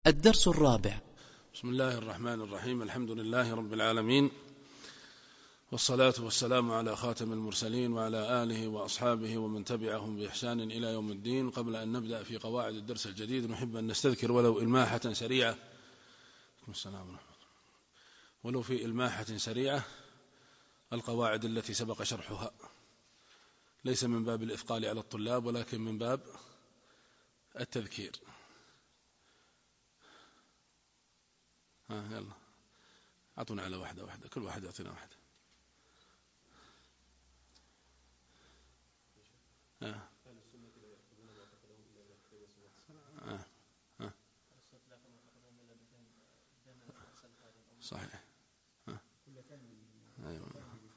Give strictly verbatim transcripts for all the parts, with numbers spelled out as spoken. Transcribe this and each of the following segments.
الدرس الرابع. بسم الله الرحمن الرحيم. الحمد لله رب العالمين، والصلاة والسلام على خاتم المرسلين وعلى آله وأصحابه ومن تبعهم بإحسان إلى يوم الدين. قبل أن نبدأ في قواعد الدرس الجديد نحب أن نستذكر ولو إلماحة سريعة ولو في إلماحة سريعة القواعد التي سبق شرحها، ليس من باب الإثقال على الطلاب ولكن من باب التذكير. ها يلا أعطونا على واحدة واحدة، كل واحد يعطينا واحدة. آه. آه. آه. صحيح. آه. أيوة.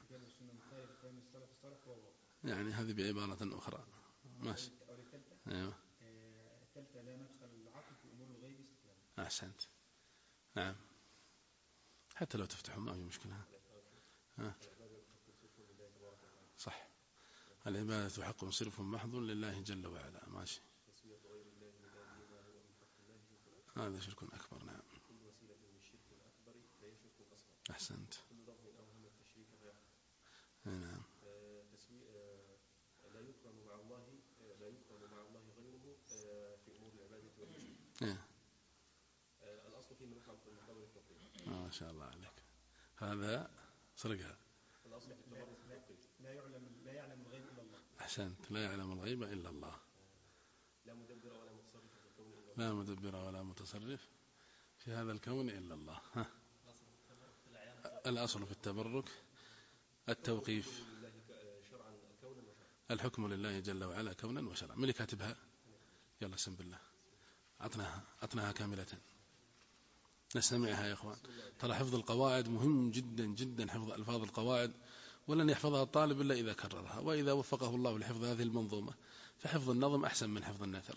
يعني هذه بعبارة أخرى. ماشي. أيوة. أحسنت. نعم، حتى لو تفتحوا ما في مشكلة. آه. صح، العبادة حق صرف محض لله جل وعلا. ماشي، هذا شرك أكبر. نعم، أحسنت. نعم، لا يكرم مع الله لا يكرم مع الله غيره في أمور العبادة والمشرك. الأصل فيما يفعل في المقابل التوقيف. ما شاء الله عليك، هذا سرقها. الأصل في التوقيف لا يعلم لا يعلم الغيب إلا الله. أحسنت، لا يعلم الغيب إلا الله. لا مدبر ولا متصرف في الكون إلا الله. لا مدبر ولا متصرف في هذا الكون إلا الله. ها. الأصل في التبرك التوقيف. الحكم لله جل وعلا كونا وشرعا. من اللي كاتبها؟ يلا سم بالله، أعطناها أعطناها كاملة نستمعها يا إخوان. ترى حفظ القواعد مهم جدا جدا، حفظ ألفاظ القواعد، ولن يحفظها الطالب إلا إذا كررها، وإذا وفقه الله لحفظ هذه المنظومة فحفظ النظم أحسن من حفظ النثر.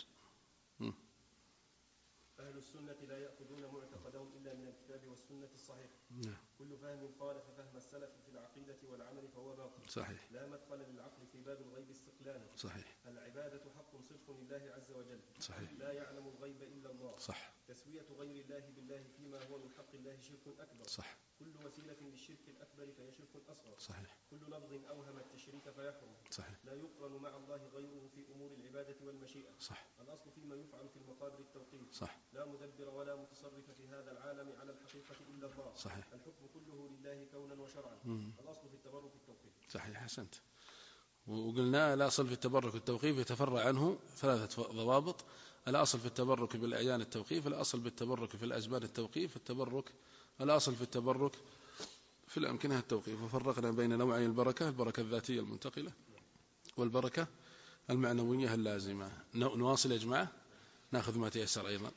أهل السنة لا يأخذون معتقدهم إلا من الكتاب والسنة الصحيح. نعم. كل فهم خالف فهم السلف في العقيدة والعمل فهو باطل. صحيح. لا مدخل للعقل في باب الغيب استقلالا. صحيح. العبادة حق صرف لله عز وجل. صحيح. لا يعلم الغيب إلا الله. صح. تسوية غير الله بالله فيما هو من حق الله شرك أكبر. صح. كل وسيلة للشرك الأكبر فهي شرك أصغر. صحيح. كل لفظ أوهم التشريك فيحرم. صحيح. لا يقرن مع الله غيره في أمور العبادة والمشيئة. صح. الأصل فيما يفعل في المقابر التوقيف. صح. لا مدبر ولا متصرف في هذا العالم على الحقيقة إلا الله. صحيح. الحكم كله لله كونا وشرعا. مم. الأصل في التبرك التوقيف. صحيح، حسنت. وقلنا الأصل في التبرك التوقيف يتفرع عنه ثلاثة ضوابط. الأصل في التبرك بالأعيان التوقيف، الأصل بالتبرك في الأزمان التوقيف، التبرك الأصل في التبرك في الأمكنة التوقيف. وفرقنا بين نوعي البركة، البركة الذاتية المنتقلة والبركة المعنوية اللازمة. نواصل يا جماعة، ناخذ ما تيسر. أيضا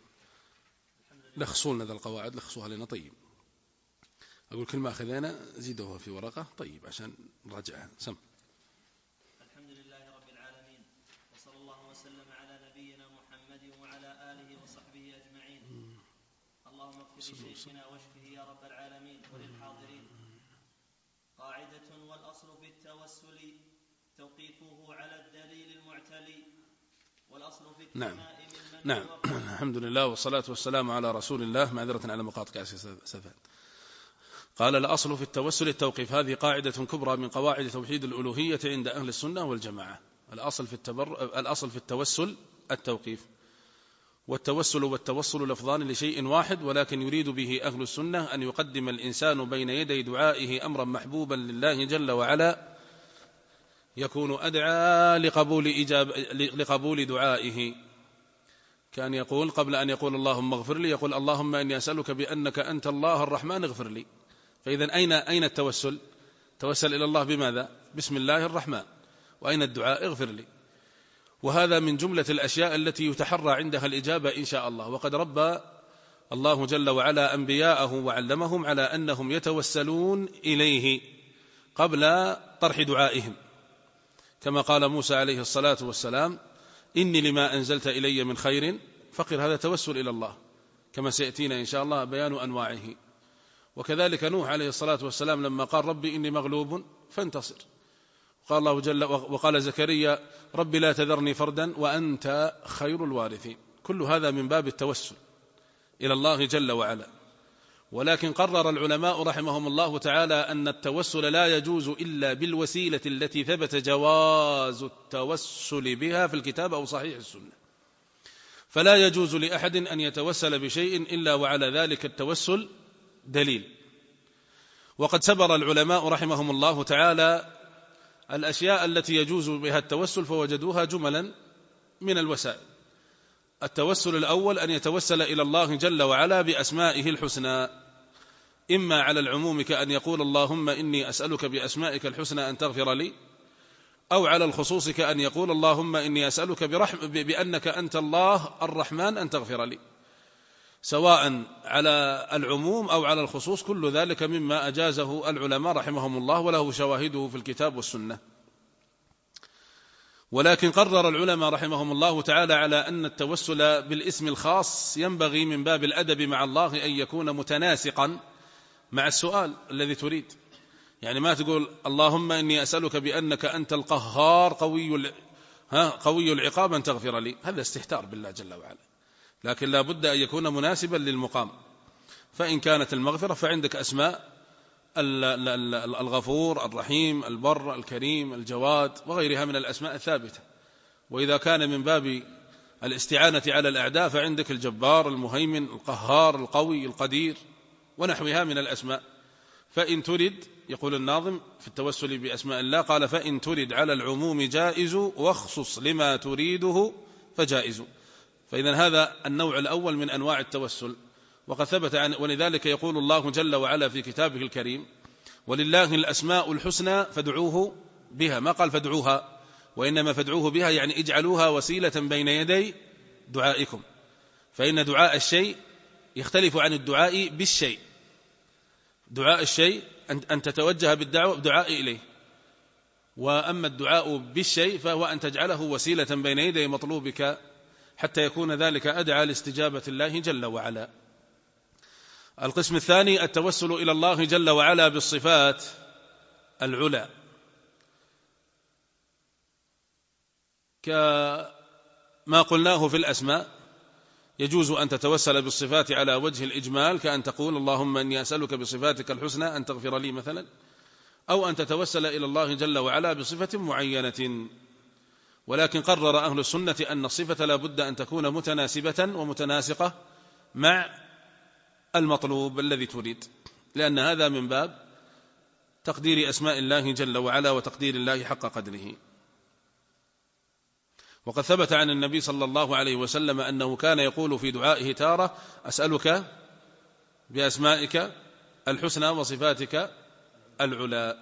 لخصوا لنا ذا القواعد، لخصوها لنا. طيب، أقول كل ما أخذنا زيدوها في ورقة طيب عشان نراجعها. سم. الحمد لله رب العالمين، وصلى الله وسلم على نبينا محمد وعلى آله وصحبه أجمعين. اللهم اغفر لشيخنا واشفه يا رب العالمين وللحاضرين. قاعدة: والأصل في التوسل توقيفه على الدليل المعتلي، والأصل في التمائم نعم. نعم. الحمد لله والصلاة والسلام على رسول الله. معذرة على مقاطع سفان. قال: الأصل في التوسل التوقيف. هذه قاعدة كبرى من قواعد توحيد الألوهية عند أهل السنة والجماعة. الأصل في التبر... الأصل في التوسل التوقيف. والتوسل والتوصل لفظان لشيء واحد، ولكن يريد به أهل السنة أن يقدم الإنسان بين يدي دعائه أمرا محبوبا لله جل وعلا يكون أدعى لقبول, إجاب... لقبول دعائه. كان يقول قبل أن يقول اللهم اغفر لي يقول اللهم إني أسألك بأنك أنت الله الرحمن اغفر لي. فإذا أين أين التوسل؟ توسل إلى الله بماذا؟ بسم الله الرحمن. وأين الدعاء؟ اغفر لي. وهذا من جملة الأشياء التي يتحرى عندها الإجابة إن شاء الله. وقد ربى الله جل وعلا أنبياءه وعلمهم على أنهم يتوسلون إليه قبل طرح دعائهم، كما قال موسى عليه الصلاة والسلام: إني لما أنزلت إلي من خير فقر. هذا توسل إلى الله، كما سيأتينا إن شاء الله بيان أنواعه. وكذلك نوح عليه الصلاة والسلام لما قال ربي إني مغلوب فانتصر، قال الله جل وقال زكريا ربي لا تذرني فردا وأنت خير الوارثين. كل هذا من باب التوسل، إلى الله جل وعلا. ولكن قرر العلماء رحمهم الله تعالى أن التوسل لا يجوز إلا بالوسيلة التي ثبت جواز التوسل بها في الكتاب أو صحيح السنة، فلا يجوز لأحد أن يتوسل بشيء إلا وعلى ذلك التوسل دليل. وقد سبر العلماء رحمهم الله تعالى الأشياء التي يجوز بها التوسل فوجدوها جملا من الوسائل. التوسل الأول أن يتوسل إلى الله جل وعلا بأسمائه الحسنى، إما على العموم كأن يقول اللهم إني أسألك بأسمائك الحسنى أن تغفر لي، أو على الخصوص كأن يقول اللهم إني أسألك برحم بأنك أنت الله الرحمن أن تغفر لي. سواء على العموم أو على الخصوص كل ذلك مما أجازه العلماء رحمهم الله وله شواهده في الكتاب والسنة. ولكن قرر العلماء رحمهم الله تعالى على أن التوسل بالاسم الخاص ينبغي من باب الأدب مع الله أن يكون متناسقا مع السؤال الذي تريد. يعني ما تقول اللهم إني أسألك بأنك أنت القهار قوي ها قوي العقاب أن تغفر لي، هذا استهتار بالله جل وعلا. لكن لا بد أن يكون مناسبا للمقام. فإن كانت المغفرة فعندك أسماء الغفور الرحيم البر الكريم الجواد وغيرها من الأسماء الثابتة. وإذا كان من باب الاستعانة على الأعداء فعندك الجبار المهيمن القهار القوي القدير ونحوها من الأسماء. فإن ترد، يقول الناظم في التوسل بأسماء الله، قال فإن ترد على العموم جائز واخصص لما تريده فجائز. فإذا هذا النوع الأول من أنواع التوسل. وقد ثبت عن ولذلك يقول الله جل وعلا في كتابه الكريم ولله الأسماء الحسنى فادعوه بها، ما قال فادعوها، وإنما فادعوه بها يعني اجعلوها وسيلة بين يدي دعائكم. فإن دعاء الشيء يختلف عن الدعاء بالشيء. دعاء الشيء أن تتوجه بالدعاء إليه، وأما الدعاء بالشيء فهو أن تجعله وسيلة بين يدي مطلوبك حتى يكون ذلك أدعى لاستجابة الله جل وعلا. القسم الثاني التوسل إلى الله جل وعلا بالصفات العلى، كما قلناه في الأسماء. يجوز أن تتوسل بالصفات على وجه الإجمال، كأن تقول اللهم إني أسألك بصفاتك الحسنى أن تغفر لي مثلا، أو أن تتوسل إلى الله جل وعلا بصفة معينة. ولكن قرر أهل السنة أن الصفة لا بد أن تكون متناسبة ومتناسقة مع المطلوب الذي تريد، لأن هذا من باب تقدير أسماء الله جل وعلا وتقدير الله حق قدره. وقد ثبت عن النبي صلى الله عليه وسلم أنه كان يقول في دعائه تارة أسألك بأسمائك الحسنى وصفاتك العلى.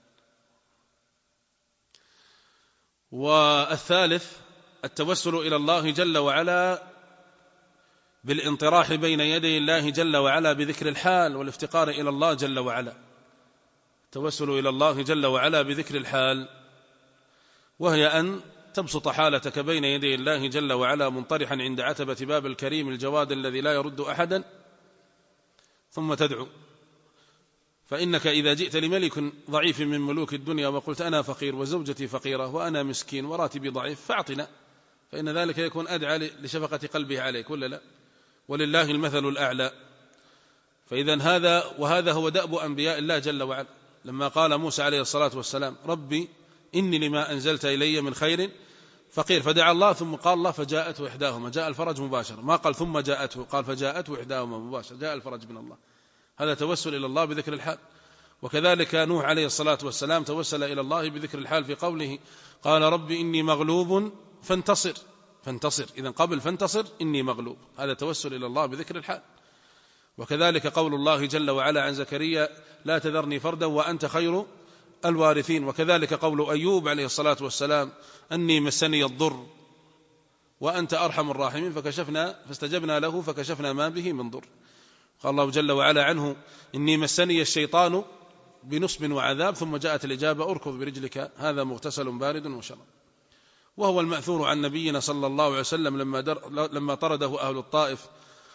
والثالث التوسل إلى الله جل وعلا بالانطراح بين يدي الله جل وعلا بذكر الحال والافتقار إلى الله جل وعلا. التوسل إلى الله جل وعلا بذكر الحال، وهي أن تبسط حالتك بين يدي الله جل وعلا منطرحا عند عتبة باب الكريم الجواد الذي لا يرد أحدا، ثم تدعو. فإنك إذا جئت لملك ضعيف من ملوك الدنيا وقلت أنا فقير وزوجتي فقيرة وأنا مسكين وراتبي ضعيف فأعطنا، فإن ذلك يكون أدعى لشفقة قلبه عليك ولا لا؟ ولله المثل الأعلى. فإذا هذا وهذا هو دأب أنبياء الله جل وعلا. لما قال موسى عليه الصلاة والسلام ربي إني لما أنزلت إلي من خير فقير، فدعا الله ثم قال الله فجاءته إحداهما، جاء الفرج مباشر، ما قال ثم جاءته، قال فجاءته إحداهما مباشر، جاء الفرج من الله. هذا توسل إلى الله بذكر الحال. وكذلك نوح عليه الصلاة والسلام توسل إلى الله بذكر الحال في قوله قال ربي إني مغلوب فانتصر فانتصر إذن قبل فانتصر إني مغلوب، هذا توسل إلى الله بذكر الحال. وكذلك قول الله جل وعلا عن زكريا لا تذرني فردا وأنت خير الوارثين. وكذلك قول أيوب عليه الصلاة والسلام أني مسني الضر وأنت أرحم الراحمين فكشفنا فاستجبنا له فكشفنا ما به من ضر. قال الله جل وعلا عنه إني مسني الشيطان بنصب وعذاب، ثم جاءت الإجابة أركض برجلك هذا مغتسل بارد وشراب. وهو المأثور عن نبينا صلى الله عليه وسلم لما, در لما طرده أهل الطائف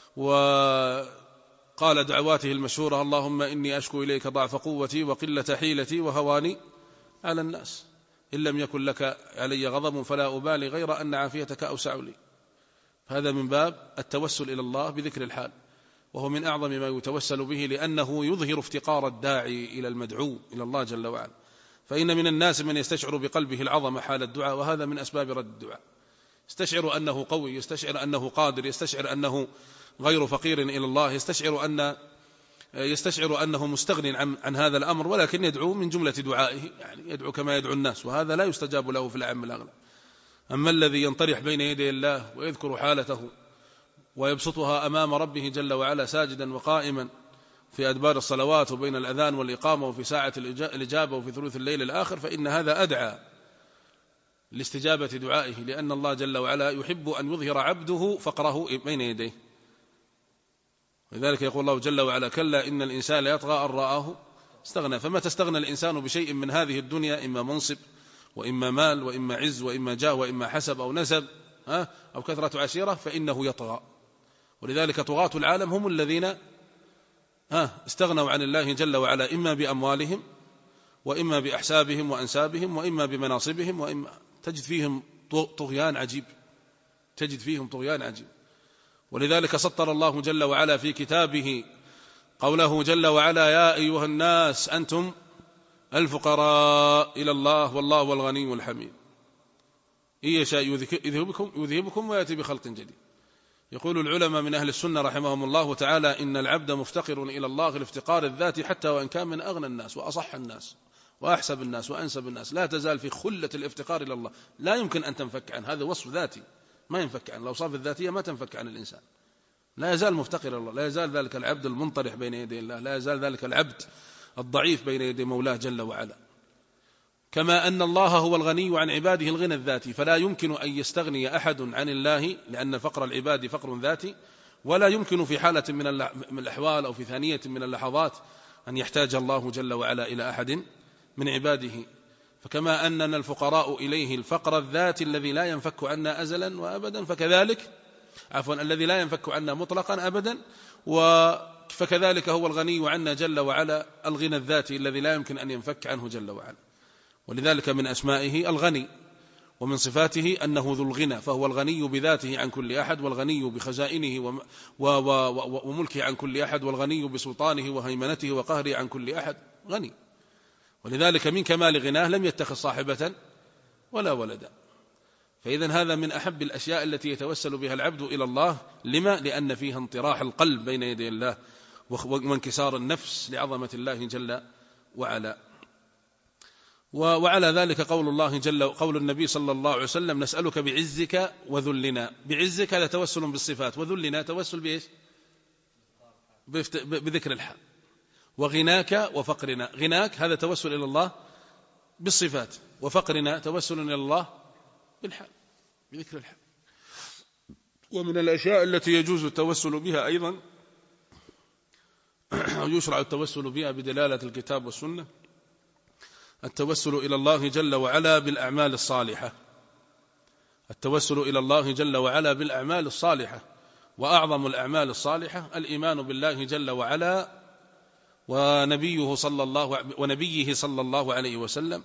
وقال دعواته المشهورة اللهم إني أشكو إليك ضعف قوتي وقلة حيلتي وهواني على الناس، إن لم يكن لك علي غضب فلا أبالي غير أن عافيتك أوسع لي. هذا من باب التوسل إلى الله بذكر الحال. وهو من أعظم ما يتوسل به، لأنه يظهر افتقار الداعي إلى المدعو إلى الله جل وعلا. فإن من الناس من يستشعر بقلبه العظمة حال الدعاء، وهذا من أسباب رد الدعاء. يستشعر أنه قوي، يستشعر أنه قادر، يستشعر أنه غير فقير إلى الله، يستشعر أن يستشعر أنه مستغن عن, عن هذا الأمر، ولكن يدعو من جملة دعائه، يعني يدعو كما يدعو الناس، وهذا لا يستجاب له في الأعم الأغلب. أما الذي ينطرح بين يدي الله ويذكر حالته ويبسطها أمام ربه جل وعلا ساجدا وقائما في أدبار الصلوات وبين الأذان والإقامة وفي ساعة الإجابة وفي ثلث الليل الآخر، فإن هذا أدعى لاستجابة دعائه، لأن الله جل وعلا يحب أن يظهر عبده فقره بين يديه. لذلك يقول الله جل وعلا: كلا إن الإنسان ليطغى أن رآه استغنى. فمتى استغنى الإنسان بشيء من هذه الدنيا، إما منصب وإما مال وإما عز وإما جاه وإما حسب أو نسب أو كثرة عشيرة، فإنه يطغى. ولذلك طغاة العالم هم الذين استغنوا عن الله جل وعلا، إما بأموالهم وإما بأحسابهم وأنسابهم وإما بمناصبهم، وإما تجد فيهم طغيان عجيب، تجد فيهم طغيان عجيب. ولذلك سطر الله جل وعلا في كتابه قوله جل وعلا: يا أيها الناس أنتم الفقراء إلى الله والله هو الغني الحميد، إن يشاء يذهبكم, يذهبكم ويأتي بخلق جديد. يقول العلماء من أهل السنة رحمهم الله تعالى: إن العبد مفتقر إلى الله الافتقار الذاتي، حتى وإن كان من أغنى الناس وأصح الناس وأحسب الناس وأنسب الناس، لا تزال في خلة الافتقار إلى الله، لا يمكن أن تنفك عنه. هذا وصف ذاتي ما ينفك عنه، الأوصاف الذاتية ما تنفك عن الإنسان، لا يزال مفتقر إلى الله، لا يزال ذلك العبد المنطرح بين يدي الله، لا يزال ذلك العبد الضعيف بين يدي مولاه جل وعلا. كما أن الله هو الغني عن عباده الغنى الذاتي، فلا يمكن أن يستغني أحد عن الله، لأن فقر العباد فقر ذاتي، ولا يمكن في حالة من الأحوال أو في ثانية من اللحظات أن يحتاج الله جل وعلا إلى أحد من عباده. فكما أننا الفقراء إليه الفقر الذاتي الذي لا ينفك عنا أزلا وأبدا، فكذلك عفوا الذي لا ينفك عنا مطلقا أبدا، فكذلك هو الغني عنا جل وعلا الغنى الذاتي الذي لا يمكن أن ينفك عنه جل وعلا. ولذلك من أسمائه الغني، ومن صفاته أنه ذو الغنى، فهو الغني بذاته عن كل أحد، والغني بخزائنه وملكه عن كل أحد، والغني بسلطانه وهيمنته وقهره عن كل أحد، غني. ولذلك من كمال غناه لم يتخذ صاحبة ولا ولدا. فإذا هذا من أحب الأشياء التي يتوسل بها العبد إلى الله. لما؟ لأن فيها انطراح القلب بين يدي الله وانكسار النفس لعظمة الله جل وعلا. وعلى ذلك قول الله جل قول النبي صلى الله عليه وسلم: نسألك بعزك وذلنا. بعزك هذا توسل بالصفات، وذلنا توسل بإيش؟ بذكر الحال. وغناك وفقرنا، غناك هذا توسل إلى الله بالصفات، وفقرنا توسل إلى الله بالحال، بذكر الحال. ومن الأشياء التي يجوز التوسل بها أيضا ويشرع التوسل بها بدلالة الكتاب والسنة التوسل إلى الله جل وعلا بالأعمال الصالحة، التوسل إلى الله جل وعلا بالأعمال الصالحة. وأعظم الأعمال الصالحة الإيمان بالله جل وعلا ونبيه صلى الله ونبيه صلى الله عليه وسلم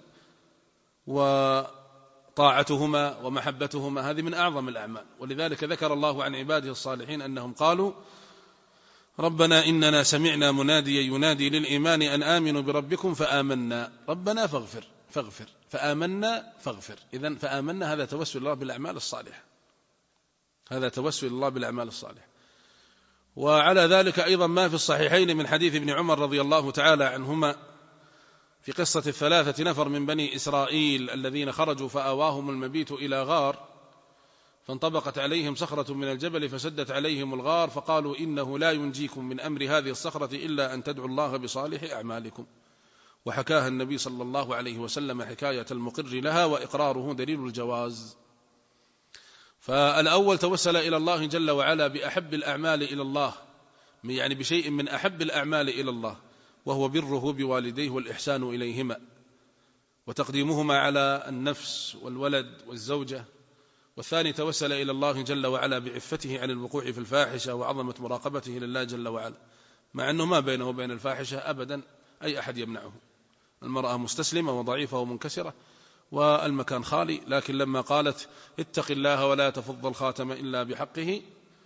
وطاعتهما ومحبتهما، هذه من أعظم الأعمال. ولذلك ذكر الله عن عباده الصالحين أنهم قالوا: ربنا إننا سمعنا مناديا ينادي للإيمان أن آمنوا بربكم فآمنا ربنا فاغفر فاغفر فآمنا فاغفر. إذن فآمنا هذا توسل الله بالأعمال الصالحة، هذا توسل الله بالأعمال الصالحة. وعلى ذلك أيضا ما في الصحيحين من حديث ابن عمر رضي الله تعالى عنهما في قصة الثلاثة نفر من بني إسرائيل الذين خرجوا فآواهم المبيت إلى غار، فانطبقت عليهم صخرة من الجبل فسدت عليهم الغار، فقالوا: إنه لا ينجيكم من أمر هذه الصخرة إلا أن تدعوا الله بصالح أعمالكم. وحكاها النبي صلى الله عليه وسلم حكاية المقر لها، وإقراره دليل الجواز. فالأول توسل إلى الله جل وعلا بأحب الأعمال إلى الله، يعني بشيء من أحب الأعمال إلى الله، وهو بره بوالديه والإحسان إليهما وتقديمهما على النفس والولد والزوجة. والثاني توسل إلى الله جل وعلا بعفته عن الوقوع في الفاحشة وعظمة مراقبته لله جل وعلا، مع أنه ما بينه وبين الفاحشة أبدا أي أحد يمنعه، المرأة مستسلمة وضعيفة ومنكسرة والمكان خالي، لكن لما قالت: اتق الله ولا تفض الخاتم إلا بحقه،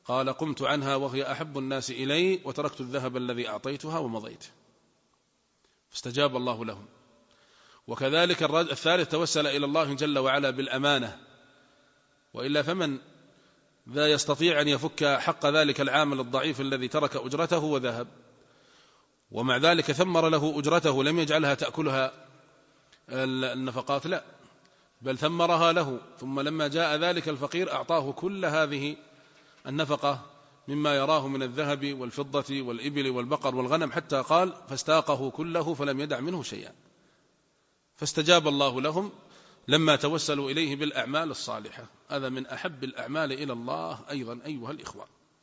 قال قمت عنها وهي أحب الناس إلي وتركت الذهب الذي أعطيتها ومضيت، فاستجاب الله لهم. وكذلك الثالث توسل إلى الله جل وعلا بالأمانة، وإلا فمن ذا يستطيع أن يفك حق ذلك العامل الضعيف الذي ترك أجرته وذهب، ومع ذلك ثمر له أجرته، لم يجعلها تأكلها النفقات، لا، بل ثمرها له، ثم لما جاء ذلك الفقير أعطاه كل هذه النفقة مما يراه من الذهب والفضة والإبل والبقر والغنم، حتى قال فاستاقه كله فلم يدع منه شيئا، فاستجاب الله لهم لما توسلوا إليه بالأعمال الصالحة. هذا من أحب الأعمال إلى الله أيضا أيها الإخوة.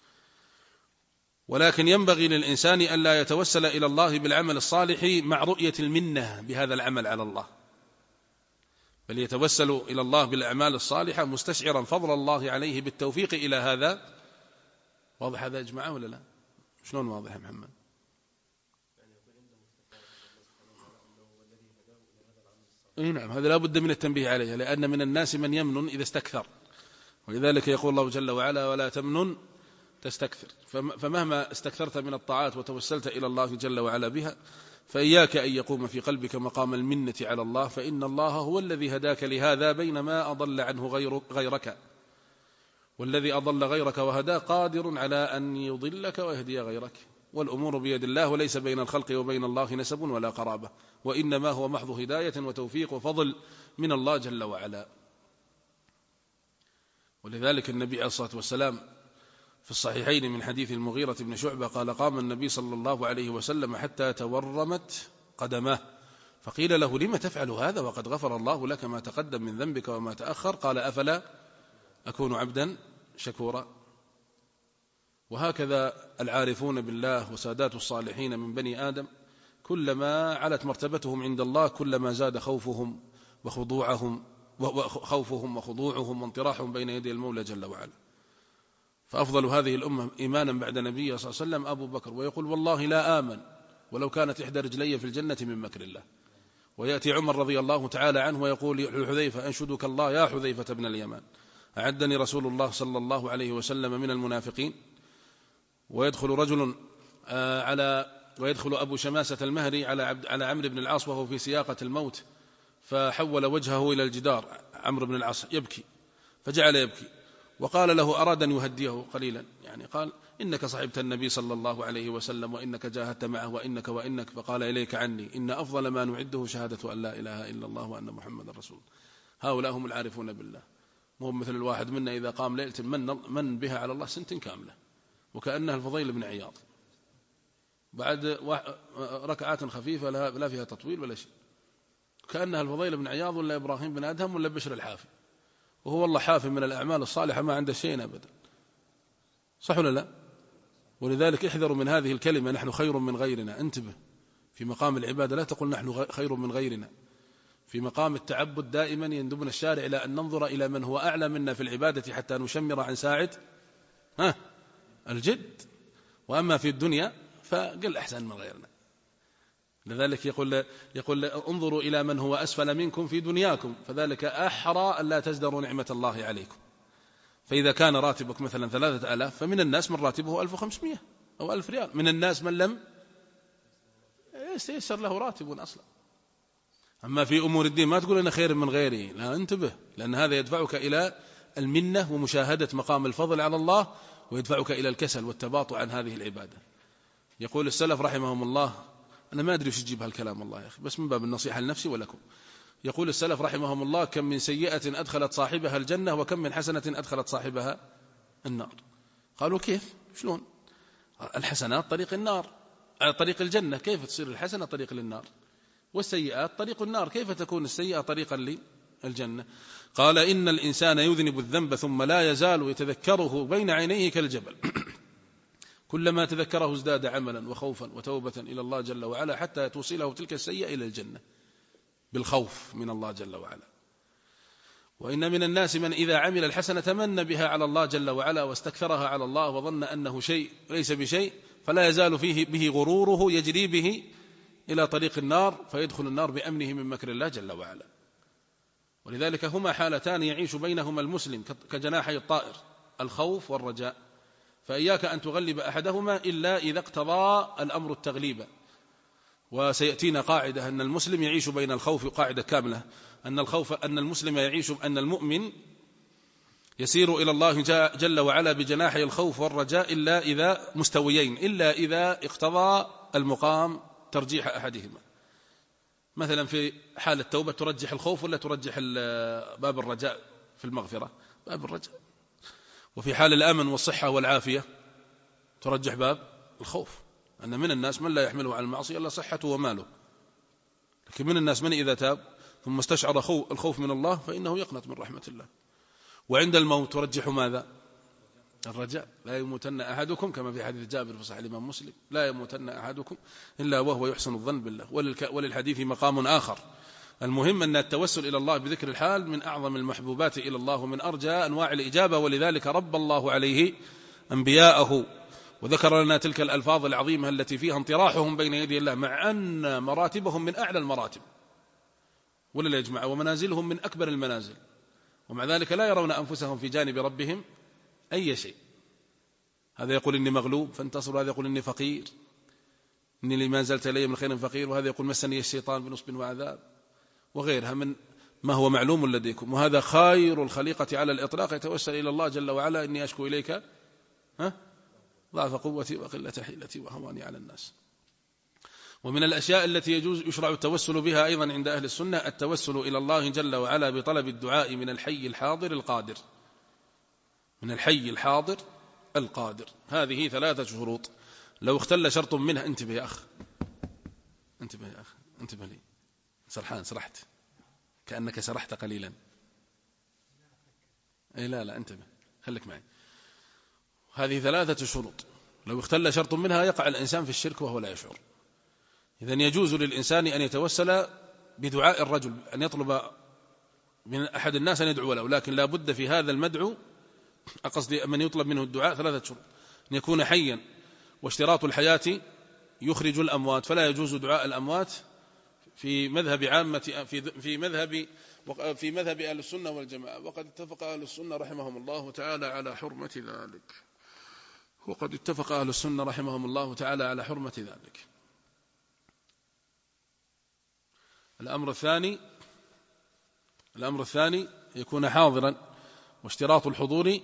ولكن ينبغي للإنسان أن لا يتوسل إلى الله بالعمل الصالح مع رؤية المنة بهذا العمل على الله، بل يتوسل إلى الله بالأعمال الصالحة مستشعرا فضل الله عليه بالتوفيق إلى هذا. واضح هذا إجماعه ولا لا؟ شلون واضح يا محمد؟ اي نعم، هذا لا بد من التنبيه عليه، لأن من الناس من يمنن إذا استكثر، ولذلك يقول الله جل وعلا ولا تمنن تستكثر. فمهما استكثرت من الطاعات وتوسلت إلى الله جل وعلا بها، فإياك أن يقوم في قلبك مقام المنة على الله، فإن الله هو الذي هداك لهذا بينما أضل عنه غير غيرك، والذي أضل غيرك وهداه قادر على أن يضلك ويهدي غيرك، والأمور بيد الله، وليس بين الخلق وبين الله نسب ولا قرابة، وإنما هو محض هداية وتوفيق وفضل من الله جل وعلا. ولذلك النبي عليه الصلاة والسلام في الصحيحين من حديث المغيرة بن شعبة قال قام النبي صلى الله عليه وسلم حتى تورمت قدماه، فقيل له لم تفعل هذا وقد غفر الله لك ما تقدم من ذنبك وما تأخر؟ قال أفلا أكون عبدا شكورا. وهكذا العارفون بالله وسادات الصالحين من بني آدم كلما علت مرتبتهم عند الله كلما زاد خوفهم وخضوعهم خوفهم وخضوعهم وانطراحهم بين يدي المولى جل وعلا. فأفضل هذه الأمة إيمانا بعد نبي صلى الله عليه وسلم أبو بكر، ويقول والله لا آمن ولو كانت إحدى رجلي في الجنة من مكر الله. ويأتي عمر رضي الله تعالى عنه ويقول لحذيفة أنشدك الله يا حذيفة بن اليمان أعدني رسول الله صلى الله عليه وسلم من المنافقين. ويدخل رجل على ويدخل أبو شماسة المهري على عبد على عمرو بن العاص وهو في سياقة الموت، فحول وجهه إلى الجدار عمرو بن العاص يبكي، فجعل يبكي، وقال له أراد أن يهديه قليلا، يعني قال إنك صحبت النبي صلى الله عليه وسلم وإنك جاهدت معه وإنك وإنك، فقال إليك عني إن أفضل ما نعده شهادة أن لا إله إلا الله وأن محمد رسول. هؤلاء هم العارفون بالله، مو مثل الواحد منا إذا قام ليلة من, من بها على الله سنة كاملة، وكأنها الفضيل بن عياض بعد ركعات خفيفة لا فيها تطويل ولا شيء، كأنها الفضيل بن عياض ولا إبراهيم بن أدهم ولا بشر الحافي، وهو والله حافي من الأعمال الصالحة ما عنده شيء أبدا، صح ولا لا؟ ولذلك احذروا من هذه الكلمة نحن خير من غيرنا. انتبه، في مقام العبادة لا تقول نحن خير من غيرنا. في مقام التعبد دائما يندبنا الشارع إلى أن ننظر إلى من هو أعلى منا في العبادة حتى نشمر عن ساعد ها الجد، وأما في الدنيا فقل أحسن من غيرنا. لذلك يقول, يقول انظروا إلى من هو أسفل منكم في دنياكم فذلك أحرى أن لا تزدروا نعمة الله عليكم. فإذا كان راتبك مثلا ثلاثة آلاف فمن الناس من راتبه ألف وخمسمائة أو ألف ريال، من الناس من لم يستيسر له راتب أصلا. أما في أمور الدين ما تقول أنا خير من غيري، لا، انتبه، لأن هذا يدفعك إلى المنة ومشاهدة مقام الفضل على الله، ويدفعك إلى الكسل والتباطؤ عن هذه العبادة. يقول السلف رحمهم الله، أنا ما أدري وش يجيب هالكلام والله يا أخي، بس من باب النصيحة لنفسي ولكم. يقول السلف رحمهم الله كم من سيئة أدخلت صاحبها الجنة وكم من حسنة أدخلت صاحبها النار. قالوا كيف؟ شلون؟ الحسنات طريق النار طريق الجنة، كيف تصير الحسنة طريق للنار؟ والسيئات طريق النار، كيف تكون السيئة طريقا للجنة؟ قال إن الإنسان يذنب الذنب ثم لا يزال يتذكره بين عينيه كالجبل كلما تذكره ازداد عملا وخوفا وتوبة إلى الله جل وعلا حتى توصله تلك السيئة إلى الجنة بالخوف من الله جل وعلا. وإن من الناس من إذا عمل الحسنة تمنى بها على الله جل وعلا واستكثرها على الله وظن أنه شيء ليس بشيء، فلا يزال فيه به غروره يجري به إلى طريق النار فيدخل النار بأمنه من مكر الله جل وعلا. ولذلك هما حالتان يعيش بينهما المسلم كجناحي الطائر، الخوف والرجاء. فإياك أن تغلب أحدهما إلا إذا اقتضى الأمر التغليب. وسيأتينا قاعدة أن المسلم يعيش بين الخوف، قاعدة كاملة أن الخوف أن المسلم يعيش أن المؤمن يسير إلى الله جل وعلا بجناحي الخوف والرجاء إلا إذا مستويين، إلا إذا اقتضى المقام ترجيح أحدهما. مثلا في حال التوبة ترجح الخوف ولا ترجح باب الرجاء في المغفرة؟ باب الرجاء. وفي حال الأمن والصحة والعافية ترجح باب الخوف، أن من الناس من لا يحمله على المعصية إلا صحته وماله، لكن من الناس من إذا تاب ثم استشعر الخوف من الله فإنه يقنط من رحمة الله. وعند الموت ترجح ماذا؟ الرجاء. لا يموتن أحدكم كما في حديث جابر في صحيح الإمام مسلم، لا يموتن أحدكم إلا وهو يحسن الظن بالله. وللحديث مقام آخر. المهم أن التوسل إلى الله بذكر الحال من أعظم المحبوبات إلى الله ومن أرجى أنواع الإجابة، ولذلك رب الله عليه أنبياءه وذكر لنا تلك الألفاظ العظيمة التي فيها انطراحهم بين يدي الله، مع أن مراتبهم من أعلى المراتب ولا يجمع، ومنازلهم من أكبر المنازل، ومع ذلك لا يرون أنفسهم في جانب ربهم أي شيء. هذا يقول إني مغلوب فانتصر، وهذا يقول إني فقير، إني لما زلت إلي من خير فقير، وهذا يقول مسني الشيطان بنصب وعذاب، وغيرها من ما هو معلوم لديكم. وهذا خير الخليقة على الإطلاق يتوسل إلى الله جل وعلا إني أشكو إليك ها ضعف قوتي وقلة حيلتي وهواني على الناس. ومن الأشياء التي يجوز يشرع التوسل بها أيضا عند أهل السنة التوسل إلى الله جل وعلا بطلب الدعاء من الحي الحاضر القادر، من الحي الحاضر القادر. هذه ثلاثة شروط، لو اختل شرط منها، انتبه يا أخ، انتبه يا أخ، انتبه لي، سرحان سرحت كأنك سرحت قليلا. أي لا لا انتبه، خليك معي. هذه ثلاثة شروط، لو اختل شرط منها يقع الإنسان في الشرك وهو لا يشعر. إذن يجوز للإنسان أن يتوسل بدعاء الرجل، أن يطلب من أحد الناس أن يدعو له، لكن لا بد في هذا المدعو، أقصد من يطلب منه الدعاء، ثلاثة شروط: أن يكون حيا، واشتراط الحياة يخرج الأموات، فلا يجوز دعاء الأموات في مذهب عامة في في مذهب في مذهب أهل السنة والجماعة. وقد اتفق أهل السنة رحمهم الله تعالى على حرمة ذلك، وقد اتفق أهل السنة رحمهم الله تعالى على حرمة ذلك. الأمر الثاني الأمر الثاني يكون حاضرا، واشتراط الحضور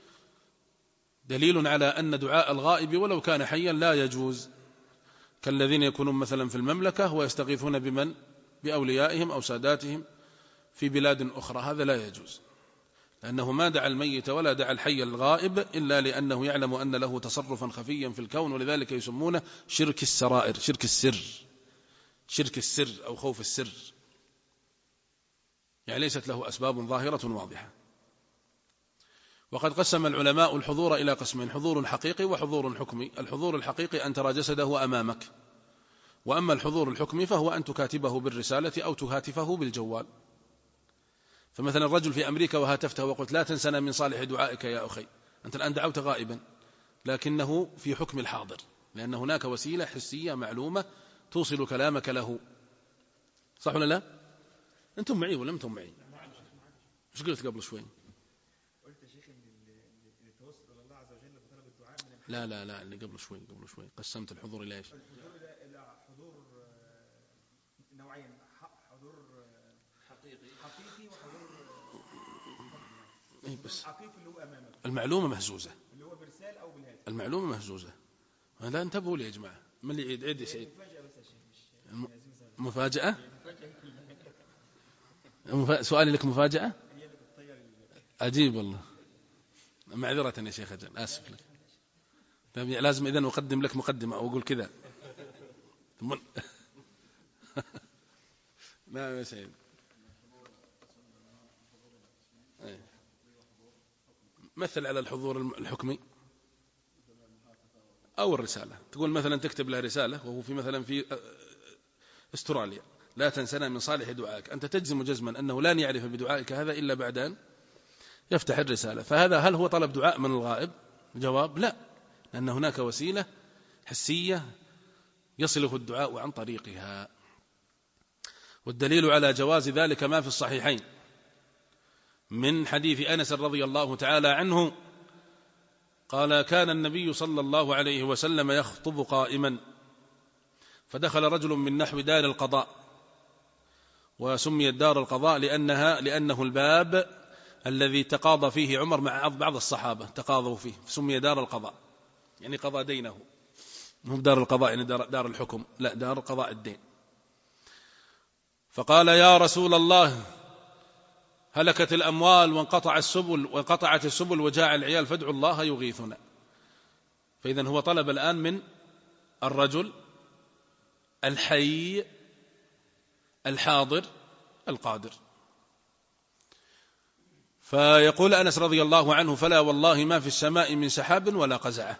دليل على أن دعاء الغائب ولو كان حيا لا يجوز، كالذين يكونون مثلا في المملكة ويستغيثون بمن بأوليائهم أو ساداتهم في بلاد أخرى، هذا لا يجوز، لأنه ما دعا الميت ولا دعا الحي الغائب إلا لأنه يعلم أن له تصرفا خفيا في الكون، ولذلك يسمونه شرك السرائر، شرك السر، شرك السر أو خوف السر، يعني ليست له أسباب ظاهرة واضحة. وقد قسم العلماء الحضور إلى قسمين: حضور حقيقي وحضور حكمي. الحضور الحقيقي أن ترى جسده أمامك، وأما الحضور الحكمي فهو أن تكاتبه بالرسالة أو تهاتفه بالجوال. فمثلا الرجل في أمريكا وهاتفته وقلت لا تنسنا من صالح دعائك يا أخي، أنت الآن دعوت غائبا، لكنه في حكم الحاضر، لأن هناك وسيلة حسية معلومة توصل كلامك له. صح ولا لا؟ أنتم معي ولا أنتم معي؟ إيش قلت قبل شوي؟ قلت يا شيخ إن التوسل إلى الله عز وجل بطلب الدعاء من لا لا لا اللي قبل شوي قبل شوي قسمت الحضور إلى إيش؟ الحضور إلى حضور نوعين: حضور حقيقي حقيقي وحضور إيه بس حقيقي اللي هو أمامك، المعلومة مهزوزة، اللي هو برسال أو بالهاتف. المعلومة مهزوزة، لا انتبهوا لي يا جماعة، من اللي يعيد عيد يا سيد. مفاجأة بس يا شيخ، مش الم... مفاجأة؟ مفا... سؤالي لك مفاجأة؟ هي اللي بتطير. عجيب والله، معذرة يا شيخ أجل، آسف لك، لازم إذن أقدم لك مقدمة أو أقول كذا. نعم يا سيد. مثل على الحضور الحكمي أو الرسالة، تقول مثلا تكتب له رسالة وهو في مثلا في استراليا: لا تنسنا من صالح دعائك، أنت تجزم جزما أنه لن يعرف بدعائك هذا إلا بعد أن يفتح الرسالة، فهذا هل هو طلب دعاء من الغائب؟ الجواب لا، لأن هناك وسيلة حسية يصله الدعاء عن طريقها. والدليل على جواز ذلك ما في الصحيحين من حديث أنس رضي الله تعالى عنه قال كان النبي صلى الله عليه وسلم يخطب قائما، فدخل رجل من نحو دار القضاء، وسميت دار القضاء لأنها لأنه الباب الذي تقاضى فيه عمر مع بعض الصحابة، تقاضوا فيه فسمي دار القضاء، يعني قضى دينه، مو دار القضاء يعني دار, دار الحكم، لا دار قضاء الدين. فقال يا رسول الله هلكت الأموال وانقطع السبل وانقطعت السبل وجاع العيال فادعوا الله يغيثنا. فإذن هو طلب الآن من الرجل الحي الحاضر القادر. فيقول أنس رضي الله عنه فلا والله ما في السماء من سحاب ولا قزعة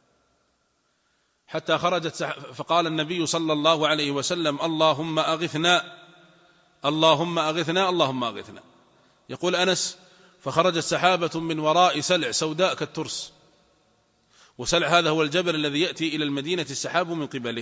حتى خرجت سحاب، فقال النبي صلى الله عليه وسلم اللهم أغثنا اللهم أغثنا اللهم أغثنا. يقول أنس فخرجت سحابة من وراء سلع سوداء كالترس، وسلع هذا هو الجبل الذي يأتي إلى المدينة السحاب من قبله،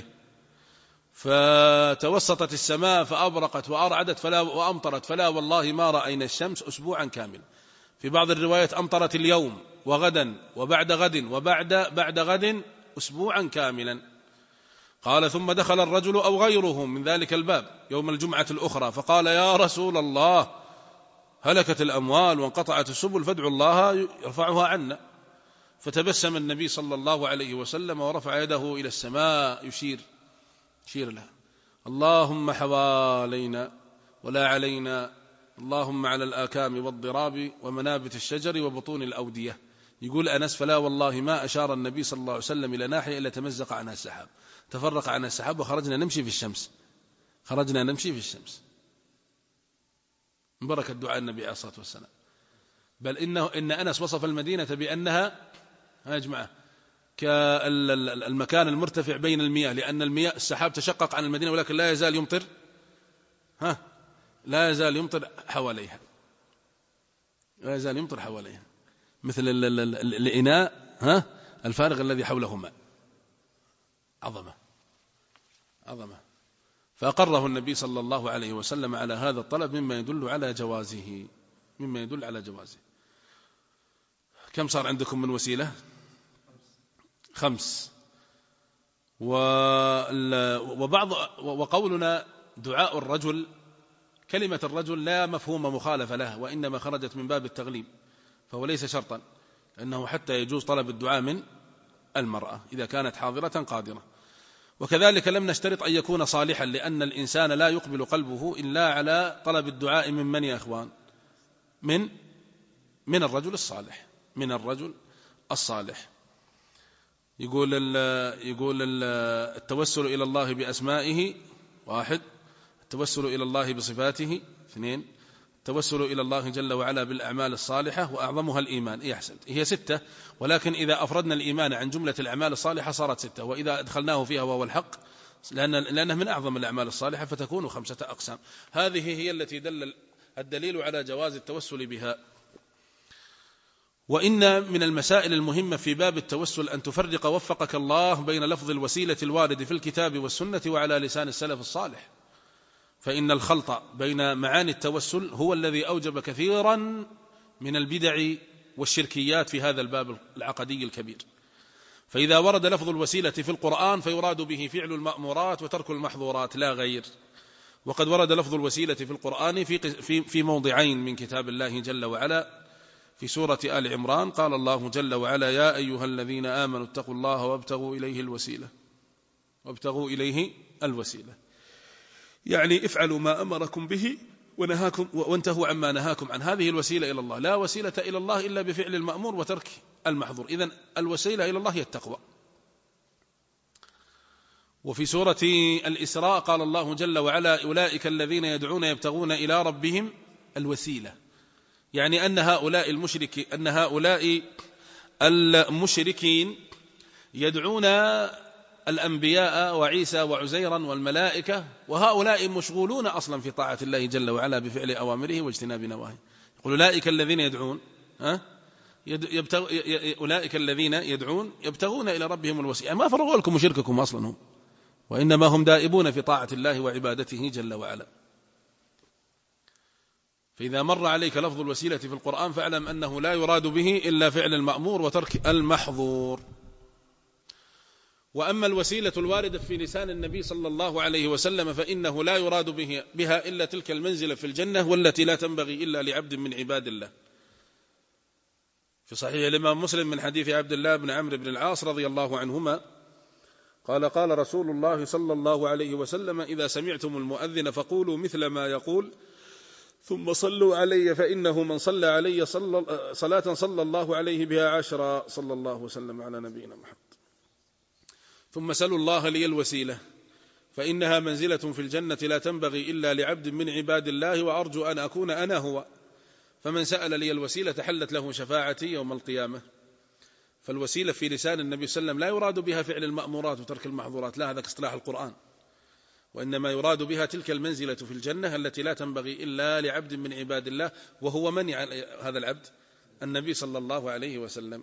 فتوسطت السماء فأبرقت وأرعدت فلا وأمطرت فلا والله ما رأينا الشمس أسبوعا كاملا. في بعض الروايات أمطرت اليوم وغدا وبعد غد وبعد بعد غد أسبوعا كاملا. قال ثم دخل الرجل أو غيره من ذلك الباب يوم الجمعة الأخرى فقال يا رسول الله هلكت الأموال وانقطعت السبل فادعوا الله يرفعها عنا. فتبسم النبي صلى الله عليه وسلم ورفع يده إلى السماء يشير يشير لها اللهم حوالينا ولا علينا، اللهم على الآكام والضراب ومنابت الشجر وبطون الأودية. يقول أنس فلا والله ما أشار النبي صلى الله عليه وسلم إلى ناحية إلا تمزق عنها السحاب، تفرق عنها السحاب وخرجنا نمشي في الشمس، خرجنا نمشي في الشمس من بركة دعاء النبي عليه الصلاة والسلام. بل إنه إن أنس وصف المدينة بأنها يا جماعة كالمكان المرتفع بين المياه، لأن المياه السحاب تشقق عن المدينة ولكن لا يزال يمطر ها لا يزال يمطر حواليها، لا يزال يمطر حواليها مثل الإناء ها الفارغ الذي حوله ماء. عظمة عظمة. فأقره النبي صلى الله عليه وسلم على هذا الطلب مما يدل على جوازه مما يدل على جوازه. كم صار عندكم من وسيلة؟ خمس. وبعض وقولنا دعاء الرجل، كلمة الرجل لا مفهوم مخالف له، وإنما خرجت من باب التغليب، فهو ليس شرطا، لأنه حتى يجوز طلب الدعاء من المرأة إذا كانت حاضرة قادرة. وكذلك لم نشترط أن يكون صالحا، لأن الإنسان لا يقبل قلبه إلا على طلب الدعاء من من يا أخوان؟ من من الرجل الصالح، من الرجل الصالح. يقول ال يقول ال التوسل إلى الله بأسمائه واحد، التوسل إلى الله بصفاته اثنين، التوسل إلى الله جل وعلا بالأعمال الصالحة وأعظمها الإيمان. إيه أحسنت، هي ستة، ولكن إذا أفردنا الإيمان عن جملة الأعمال الصالحة صارت ستة، وإذا أدخلناه فيها وهو الحق لأن لأنه من أعظم الأعمال الصالحة فتكون خمسة أقسام. هذه هي التي دل الدليل على جواز التوسل بها. وإن من المسائل المهمة في باب التوسل أن تفرق وفقك الله بين لفظ الوسيلة الوارد في الكتاب والسنة وعلى لسان السلف الصالح، فإن الخلط بين معاني التوسل هو الذي أوجب كثيرا من البدع والشركيات في هذا الباب العقدي الكبير. فإذا ورد لفظ الوسيلة في القرآن فيراد به فعل المأمورات وترك المحظورات لا غير. وقد ورد لفظ الوسيلة في القرآن في في في موضعين من كتاب الله جل وعلا. في سورة آل عمران قال الله جل وعلا يا أيها الذين آمنوا اتقوا الله وابتغوا إليه الوسيلة وابتغوا إليه الوسيلة، يعني افعلوا ما أمركم به ونهاكم وانتهوا عما نهاكم عن. هذه الوسيلة إلى الله، لا وسيلة إلى الله إلا بفعل المأمور وترك المحظور. إذن الوسيلة إلى الله هي التقوى. وفي سورة الإسراء قال الله جل وعلا أولئك الذين يدعون يبتغون إلى ربهم الوسيلة، يعني أن هؤلاء المشرك أن هؤلاء المشركين يدعون الأنبياء وعيسى وعزيرا والملائكة، وهؤلاء مشغولون أصلا في طاعة الله جل وعلا بفعل أوامره واجتناب نواهيه. يقول أولئك الذين يدعون ها يبتغ... أولئك الذين يدعون يبتغون إلى ربهم الوسيلة، ما فرغوا لكم شرككم أصلا هم، وإنما هم دائبون في طاعة الله وعبادته جل وعلا. فإذا مر عليك لفظ الوسيلة في القرآن فاعلم أنه لا يراد به إلا فعل المأمور وترك المحظور. وأما الوسيلة الواردة في لسان النبي صلى الله عليه وسلم فإنه لا يراد به بها إلا تلك المنزلة في الجنة والتي لا تنبغي إلا لعبد من عباد الله. في صحيح الإمام مسلم من حديث عبد الله بن عمرو بن العاص رضي الله عنهما قال قال رسول الله صلى الله عليه وسلم: إذا سمعتم المؤذن فقولوا مثل ما يقول ثم صلوا علي فإنه من صلى علي صلى صلاة صلى الله عليه بها عشرا. صلى الله وسلم على نبينا محمد. ثم سلوا الله لي الوسيلة فإنها منزلة في الجنة لا تنبغي إلا لعبد من عباد الله وأرجو أن أكون أنا هو. فمن سأل لي الوسيلة حلت له شفاعتي يوم القيامة. فالوسيلة في لسان النبي صلى الله عليه وسلم لا يراد بها فعل المأمورات وترك المحظورات، لا، هذا اصطلاح القرآن، وإنما يراد بها تلك المنزلة في الجنة التي لا تنبغي إلا لعبد من عباد الله. وهو من هذا العبد؟ النبي صلى الله عليه وسلم.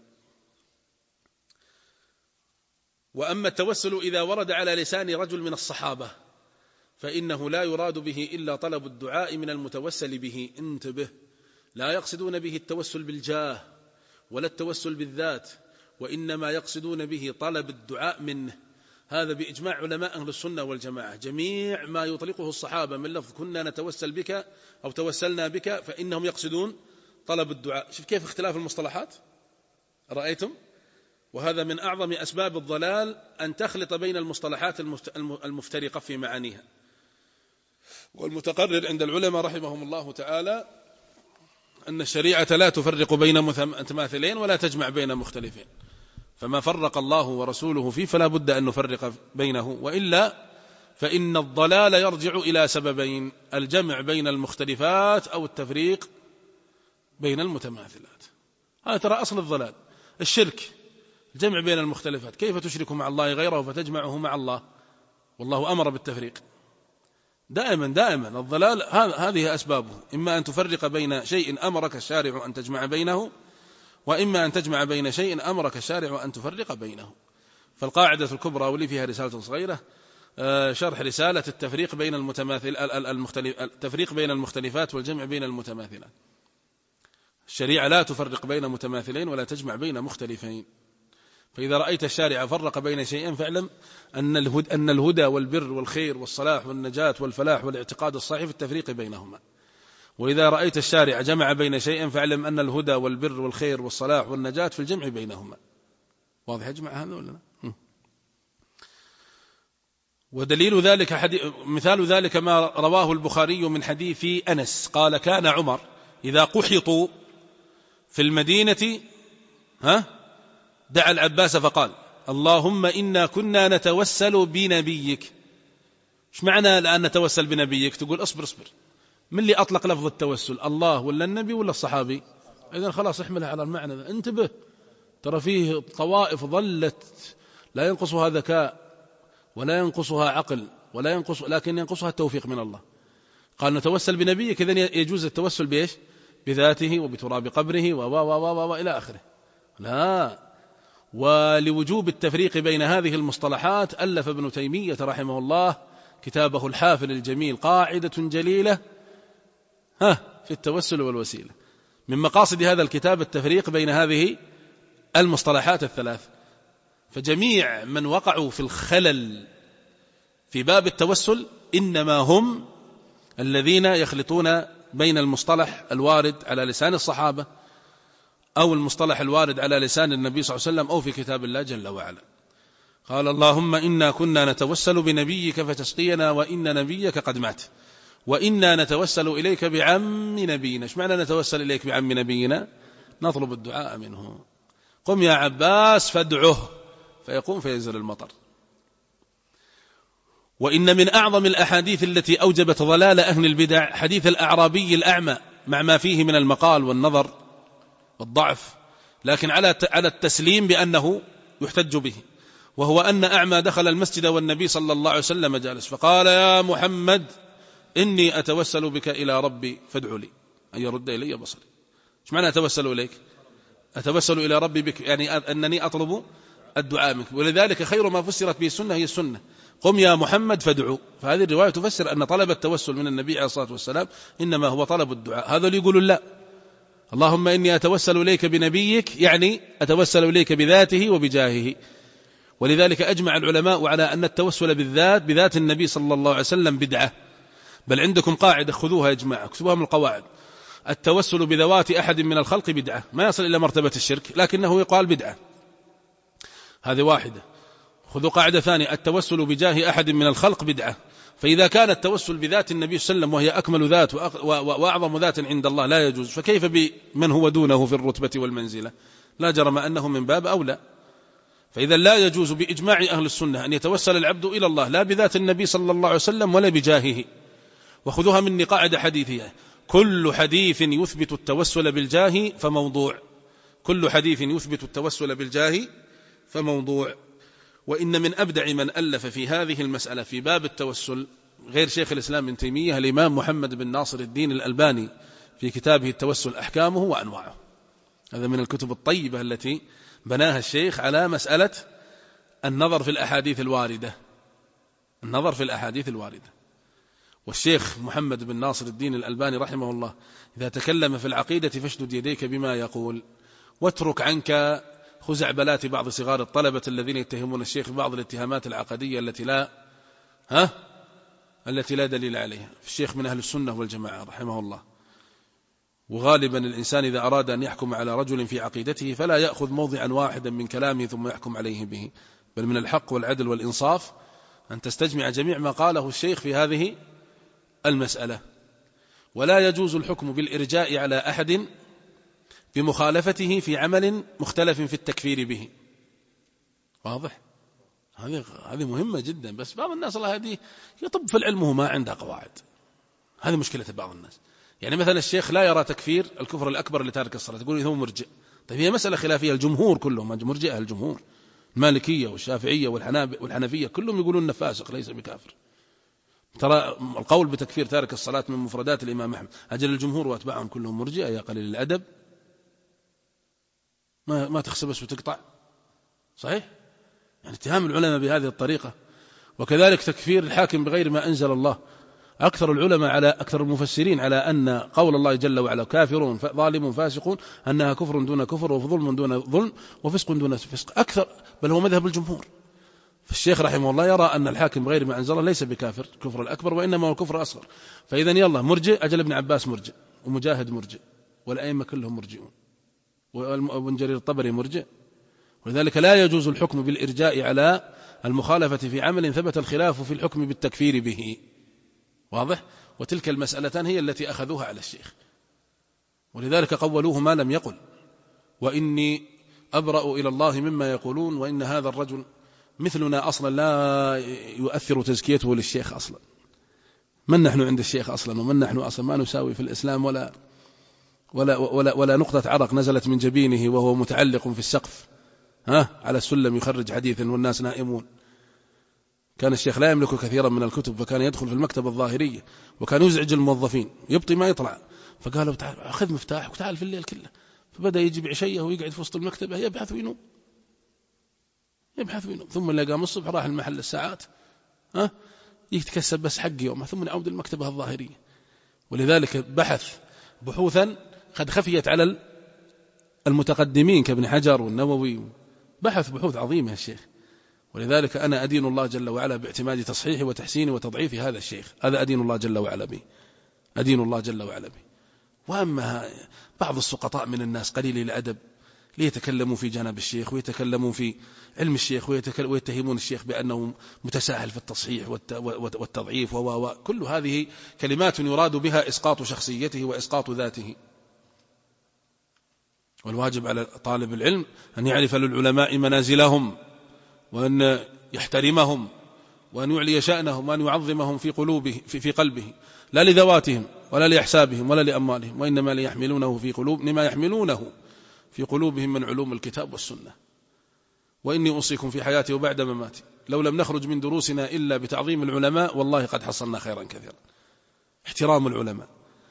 وأما التوسل إذا ورد على لسان رجل من الصحابة فإنه لا يراد به إلا طلب الدعاء من المتوسل به. انتبه، لا يقصدون به التوسل بالجاه ولا التوسل بالذات، وإنما يقصدون به طلب الدعاء منه. هذا بإجماع علماء أهل السنة والجماعة. جميع ما يطلقه الصحابة من لفظ كنا نتوسل بك أو توسلنا بك فإنهم يقصدون طلب الدعاء. شوف كيف اختلاف المصطلحات، رأيتم؟ وهذا من أعظم أسباب الضلال أن تخلط بين المصطلحات المفترقة في معانيها. والمتقرر عند العلماء رحمهم الله تعالى أن الشريعة لا تفرق بين متماثلين ولا تجمع بين مختلفين، فما فرق الله ورسوله فيه فلا بد أن نفرق بينه، وإلا فإن الضلال يرجع إلى سببين: الجمع بين المختلفات أو التفريق بين المتماثلات. هذا ترى أصل الضلال، الشرك، الجمع بين المختلفات. كيف تشرك مع الله غيره فتجمعه مع الله والله أمر بالتفريق؟ دائما دائما الضلال هذه أسبابه، إما أن تفرق بين شيء أمرك الشارع أن تجمع بينه، وإما أن تجمع بين شيء أمرك الشارع أن تفرق بينه. فالقاعدة الكبرى، ولي فيها رسالة صغيرة شرح رسالة التفريق بين المتماثل المختلف التفريق بين المختلفات والجمع بين المتماثلات. الشريعة لا تفرق بين متماثلين ولا تجمع بين مختلفين. فإذا رأيت الشارع فرق بين شيئين فاعلم أن الهدى, أن الهدى والبر والخير والصلاح والنجاة والفلاح والاعتقاد الصحيح في التفريق بينهما. وإذا رأيت الشارع جمع بين شيئين فاعلم أن الهدى والبر والخير والصلاح والنجاة في الجمع بينهما. واضح يجمع هذا ولا لا؟ ودليل ذلك حديث مثال ذلك ما رواه البخاري من حديث أنس قال: كان عمر إذا قحطوا في المدينة ها دعا العباس فقال: اللهم إنا كنا نتوسل بنبيك. ايش معنى الآن نتوسل بنبيك؟ تقول اصبر اصبر، من اللي أطلق لفظ التوسل؟ الله ولا النبي ولا الصحابي؟ إذن خلاص احملها على المعنى ذا. انتبه، ترى فيه طوائف ضلت لا ينقصها ذكاء ولا ينقصها عقل ولا ينقص، لكن ينقصها التوفيق من الله. قال نتوسل بنبيك، إذن يجوز التوسل بإيش؟ بذاته وبتراب قبره و و و و إلى آخره. لا، ولوجوب التفريق بين هذه المصطلحات ألف ابن تيمية رحمه الله كتابه الحافل الجميل، قاعدة جليلة ها في التوسل والوسيلة. من مقاصد هذا الكتاب التفريق بين هذه المصطلحات الثلاث. فجميع من وقعوا في الخلل في باب التوسل إنما هم الذين يخلطون بين المصطلح الوارد على لسان الصحابة أو المصطلح الوارد على لسان النبي صلى الله عليه وسلم أو في كتاب الله جل وعلا. قال: اللهم إنا كنا نتوسل بنبيك فتسقينا وإن نبيك قد مات، وإنا نتوسل إليك بعم نبينا. ايش معنى نتوسل إليك بعم نبينا؟ نطلب الدعاء منه. قم يا عباس فادعه فيقوم فينزل المطر. وإن من أعظم الأحاديث التي أوجبت ضلال أهل البدع حديث الأعرابي الأعمى، مع ما فيه من المقال والنظر والضعف، لكن على على التسليم بأنه يحتج به. وهو أن أعمى دخل المسجد والنبي صلى الله عليه وسلم جالس فقال: يا محمد إني أتوسل بك إلى ربي فادع لي أن يرد إلي بصري. ايش معنى أتوسل إليك؟ أتوسل إلى ربي بك، يعني أنني أطلب الدعاء منك. ولذلك خير ما فسرت به السنة هي السنة. قم يا محمد فادعو. فهذه الرواية تفسر أن طلب التوسل من النبي عليه الصلاة والسلام إنما هو طلب الدعاء. هذا اللي يقول لا، اللهم إني أتوسل إليك بنبيك، يعني أتوسل إليك بذاته وبجاهه. ولذلك أجمع العلماء على أن التوسل بالذات بذات النبي صلى الله عليه وسلم بدعة. بل عندكم قاعدة خذوها يا جماعة، اكتبوها من القواعد: التوسل بذوات أحد من الخلق بدعة، ما يصل إلى مرتبة الشرك لكنه يقال بدعة. هذه واحدة. خذوا قاعدة ثانية: التوسل بجاه أحد من الخلق بدعة. فإذا كان التوسل بذات النبي صلى الله عليه وسلم وهي أكمل ذات وأعظم ذات عند الله لا يجوز، فكيف بمن هو دونه في الرتبة والمنزلة؟ لا جرم أنه من باب أولى. فإذا لا يجوز بإجماع أهل السنة أن يتوسل العبد إلى الله لا بذات النبي صلى الله عليه وسلم ولا بجاهه. وخذوها مني قاعدة حديثية: كل حديث يثبت التوسل بالجاه فموضوع. كل حديث يثبت التوسل بالجاه فموضوع. وإن من أبدع من ألف في هذه المسألة في باب التوسل غير شيخ الإسلام ابن تيمية الإمام محمد بن ناصر الدين الألباني في كتابه التوسل أحكامه وأنواعه. هذا من الكتب الطيبة التي بناها الشيخ على مسألة النظر في الأحاديث الواردة، النظر في الأحاديث الواردة. والشيخ محمد بن ناصر الدين الألباني رحمه الله إذا تكلم في العقيدة فاشدد يديك بما يقول، واترك عنك خزعبلات بعض صغار الطلبة الذين يتهمون الشيخ ببعض الاتهامات العقدية التي لا ها التي لا دليل عليها. الشيخ من أهل السنة والجماعة رحمه الله. وغالبا الإنسان إذا أراد أن يحكم على رجل في عقيدته فلا يأخذ موضعا واحدا من كلامه ثم يحكم عليه به، بل من الحق والعدل والإنصاف أن تستجمع جميع ما قاله الشيخ في هذه المسألة. ولا يجوز الحكم بالإرجاء على أحد بمخالفته في عمل مختلف في التكفير به. واضح؟ هذه هذه مهمة جدا. بس بعض الناس الله هذه يطب في العلم وما عنده قواعد. هذه مشكلة بعض الناس. يعني مثلا الشيخ لا يرى تكفير الكفر الأكبر لتارك الصلاة، يقول هو مرجئ. طيب هي مسألة خلافية، الجمهور كلهم مرجئة، الجمهور المالكية والشافعية والحنفية كلهم يقولون انه فاسق ليس بكافر. ترى القول بتكفير تارك الصلاة من مفردات الإمام أحمد. أجل الجمهور وأتباعهم كلهم مرجئة؟ يا قليل الأدب، ما ما تخسبس وتقطع. صحيح؟ يعني اتهام العلماء بهذه الطريقة. وكذلك تكفير الحاكم بغير ما أنزل الله. أكثر العلماء على أكثر المفسرين على أن قول الله جل وعلا كافرون ظالم فاسقون أنها كفر دون كفر وظلم دون ظلم وفسق دون فسق، أكثر، بل هو مذهب الجمهور. فالشيخ رحمه الله يرى أن الحاكم بغير ما أنزل الله ليس بكافر كفر الأكبر وإنما هو كفر أصغر. فإذا يلا مرجئ، أجل ابن عباس مرجئ ومجاهد مرجئ والأئمة كلهم مرجئون وابن جرير الطبري مرجئ. ولذلك لا يجوز الحكم بالإرجاء على المخالفة في عمل ثبت الخلاف في الحكم بالتكفير به. واضح؟ وتلك المسألتان هي التي أخذوها على الشيخ، ولذلك قولوه ما لم يقل: وإني أبرأ إلى الله مما يقولون، وإن هذا الرجل مثلنا أصلا لا يؤثر تزكيته للشيخ أصلا. من نحن عند الشيخ أصلا؟ ومن نحن أصلا؟ ما نساوي في الإسلام ولا ولا ولا, ولا نقطة عرق نزلت من جبينه وهو متعلق في السقف ها على السلم يخرج حديثا والناس نائمون. كان الشيخ لا يملك كثيرا من الكتب، فكان يدخل في المكتبة الظاهرية وكان يزعج الموظفين يبطي ما يطلع، فقالوا تعال أخذ مفتاح وتعال في الليل كله. فبدأ يجي بعشية ويقعد في وسط المكتبة يبحث وينوم يبحث وينوم ثم اللي قام الصبح راح المحل الساعات ها يتكسب بس حق يومه ثم يعود المكتبة الظاهرية. ولذلك بحث بحوثا قد خفيت على المتقدمين كابن حجر والنووي، بحث بحوث عظيمة يا الشيخ. ولذلك أنا أدين الله جل وعلا باعتماد تصحيح وتحسين وتضعيف هذا الشيخ، هذا أدين الله جل وعلا به، أدين الله جل وعلا به. وأما بعض السقطاء من الناس قليل الأدب ليتكلموا في جانب الشيخ ويتكلموا في علم الشيخ ويتهمون الشيخ بأنه متساهل في التصحيح والتضعيف، وكل هذه كلمات يراد بها إسقاط شخصيته وإسقاط ذاته. والواجب على طالب العلم أن يعرف للعلماء منازلهم وأن يحترمهم وأن يعلي شأنهم وأن يعظمهم في قلوبه في, في قلبه، لا لذواتهم ولا لأحسابهم ولا لأموالهم، وإنما ليحملونه في قلوب لما يحملونه في قلوبهم من علوم الكتاب والسنة. وإني أوصيكم في حياتي وبعد مماتي لو لم نخرج من دروسنا إلا بتعظيم العلماء والله قد حصلنا خيرا كثيرا. احترام العلماء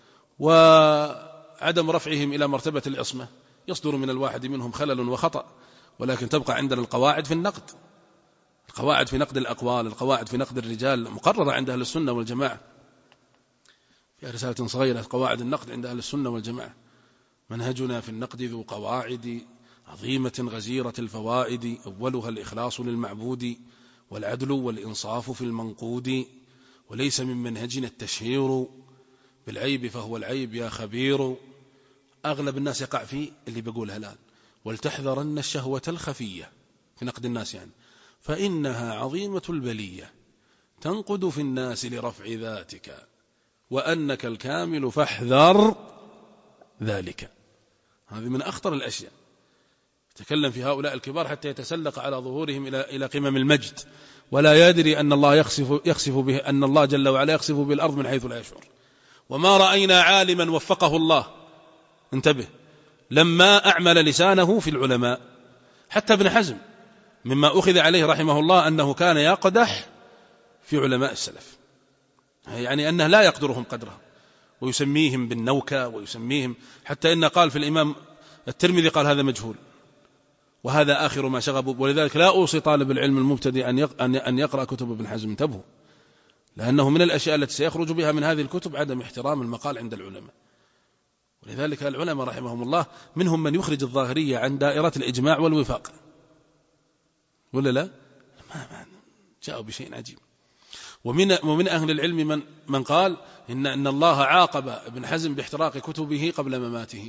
وعدم رفعهم إلى مرتبة العصمة. يصدر من الواحد منهم خلل وخطأ، ولكن تبقى عندنا القواعد في النقد. القواعد في نقد الأقوال، القواعد في نقد الرجال مقررة عند أهل السنة والجماعة، في رسالة صغيرة قواعد النقد عند أهل السنة والجماعة. منهجنا في النقد ذو قواعد عظيمة غزيرة الفوائد، أولها الإخلاص للمعبود والعدل والإنصاف في المنقود، وليس من منهجنا التشهير بالعيب فهو العيب يا خبير. أغلب الناس يقع فيه اللي بيقولها الآن، ولتحذرن الشهوة الخفية في نقد الناس يعني، فإنها عظيمة البلية تنقد في الناس لرفع ذاتك، وأنك الكامل فاحذر ذلك. هذه من أخطر الأشياء. يتكلم في هؤلاء الكبار حتى يتسلق على ظهورهم إلى إلى قمم المجد، ولا يدري أن الله يخسف يخسف به، أن الله جل وعلا يخسف بالأرض من حيث لا يشعر. وما رأينا عالما وفقه الله، انتبه، لما أعمل لسانه في العلماء. حتى ابن حزم مما أخذ عليه رحمه الله أنه كان يقدح في علماء السلف، يعني أنه لا يقدرهم قدرهم، ويسميهم بالنوكة، ويسميهم حتى إن قال في الإمام الترمذي قال هذا مجهول، وهذا آخر ما شغبوا. ولذلك لا أوصي طالب العلم المبتدئ أن يقرأ كتب ابن حزم، انتبهوا، لأنه من الأشياء التي سيخرج بها من هذه الكتب عدم احترام المقال عند العلماء. ولذلك العلماء رحمهم الله منهم من يخرج الظاهرية عن دائرة الإجماع والوفاق، ولا لا؟ ما جاءوا بشيء عجيب. ومن ومن أهل العلم من من قال إن أن الله عاقب ابن حزم باحتراق كتبه قبل مماته،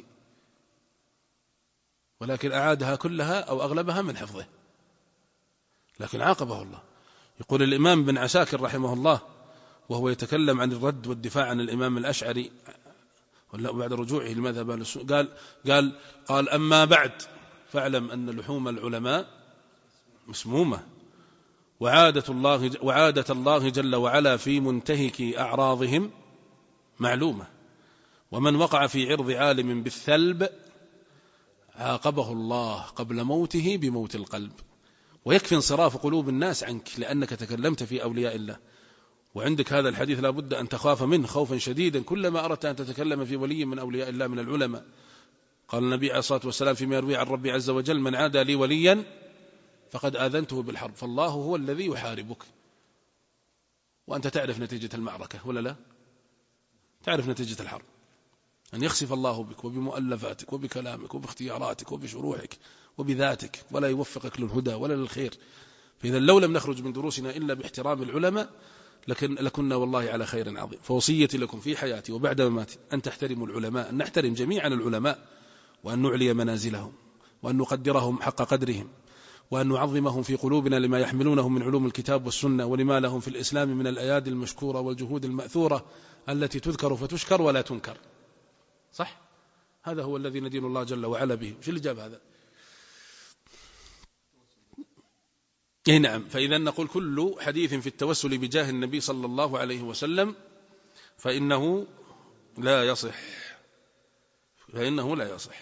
ولكن أعادها كلها أو أغلبها من حفظه، لكن عاقبه الله. يقول الإمام بن عساكر رحمه الله وهو يتكلم عن الرد والدفاع عن الإمام الأشعري بعد رجوعه لمذهب قال قال قال أما بعد فاعلم أن لحوم العلماء مسمومة، وعادة الله وعادة الله جل وعلا في منتهك أعراضهم معلومة، ومن وقع في عرض عالم بالثلب عاقبه الله قبل موته بموت القلب. ويكفي انصراف قلوب الناس عنك لأنك تكلمت في أولياء الله، وعندك هذا الحديث لا بد أن تخاف منه خوفا شديدا كلما أردت أن تتكلم في ولي من أولياء الله من العلماء. قال النبي عليه الصلاة والسلام فيما يروي عن ربي عز وجل: من عادى لي وليا فقد آذنته بالحرب، فالله هو الذي يحاربك، وأنت تعرف نتيجة المعركة ولا لا؟ تعرف نتيجة الحرب، أن يخسف الله بك وبمؤلفاتك وبكلامك وباختياراتك وبشروحك وبذاتك، ولا يوفقك للهدى ولا للخير. فإذا لو لم نخرج من دروسنا إلا باحترام العلماء لكن لكنا والله على خير عظيم. فوصيتي لكم في حياتي وبعد مماتي أن تحترموا العلماء، أن نحترم جميعا العلماء، وأن نعلي منازلهم، وأن نقدرهم حق قدرهم، وأن نعظمهم في قلوبنا لما يحملونه من علوم الكتاب والسنة، ولما لهم في الإسلام من الأيادي المشكورة والجهود المأثورة التي تذكر فتشكر ولا تنكر. صح؟ هذا هو الذي ندين الله جل وعلا به. وش اللي جاب هذا؟ إيه نعم. فإذا نقول كل حديث في التوسل بجاه النبي صلى الله عليه وسلم فإنه لا يصح، فإنه لا يصح.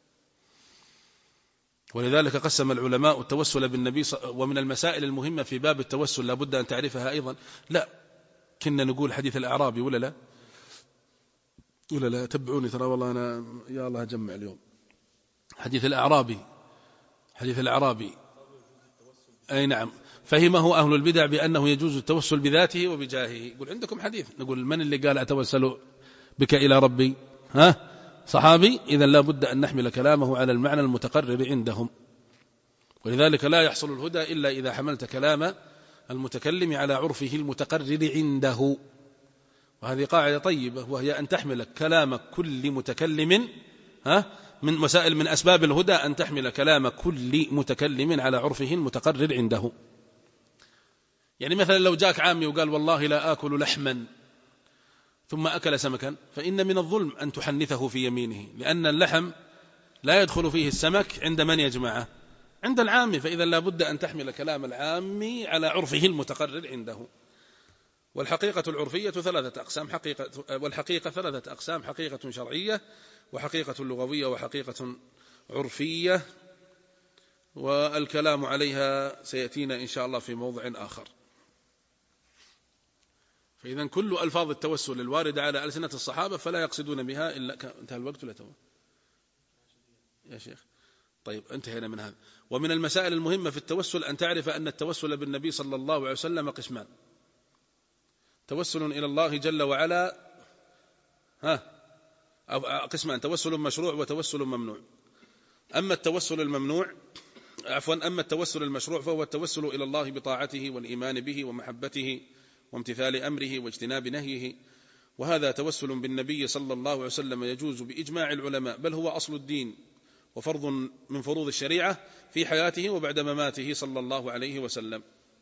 ولذلك قسم العلماء التوسل بالنبي ص... ومن المسائل المهمة في باب التوسل لابد أن تعرفها أيضا. لا كنا نقول حديث الأعرابي ولا لا ولا لا؟ تبعوني ترى والله أنا يا الله أجمع اليوم. حديث الأعرابي حديث الأعرابي أي نعم، فهمه أهل البدع بأنه يجوز التوسل بذاته وبجاهه. يقول عندكم حديث، نقول من اللي قال أتوسل بك إلى ربي؟ ها؟ صحابي. إذا لا بد أن نحمل كلامه على المعنى المتقرر عندهم. ولذلك لا يحصل الهدى إلا إذا حملت كلام المتكلم على عرفه المتقرر عنده. وهذه قاعدة طيبة، وهي أن تحمل كلام كل متكلم، ها، من مسائل من أسباب الهدى أن تحمل كلام كل متكلم على عرفه المتقرر عنده. يعني مثلا لو جاك عامي وقال والله لا آكل لحما ثم أكل سمكا، فإن من الظلم أن تحنثه في يمينه، لأن اللحم لا يدخل فيه السمك عند من يا جماعة؟ عند العامي. فإذا لا بد أن تحمل كلام العامي على عرفه المتقرر عنده. والحقيقة العرفية ثلاثة أقسام، حقيقة والحقيقة ثلاثة أقسام: حقيقة شرعية، وحقيقة لغوية، وحقيقة عرفية، والكلام عليها سيأتينا إن شاء الله في موضع آخر. فإذا كل ألفاظ التوسل الواردة على ألسنة الصحابة فلا يقصدون بها إلا ك... انتهى الوقت ولا تو يا شيخ؟ طيب انتهينا من هذا. ومن المسائل المهمة في التوسل أن تعرف أن التوسل بالنبي صلى الله عليه وسلم قسمان: توسل إلى الله جل وعلا ها أو قسمان: توسل مشروع وتوسل ممنوع. أما التوسل الممنوع عفوا أما التوسل المشروع فهو التوسل إلى الله بطاعته والإيمان به ومحبته وامتثال أمره واجتناب نهيه، وهذا توسل بالنبي صلى الله عليه وسلم يجوز بإجماع العلماء، بل هو أصل الدين وفرض من فروض الشريعة في حياته وبعد مماته صلى الله عليه وسلم.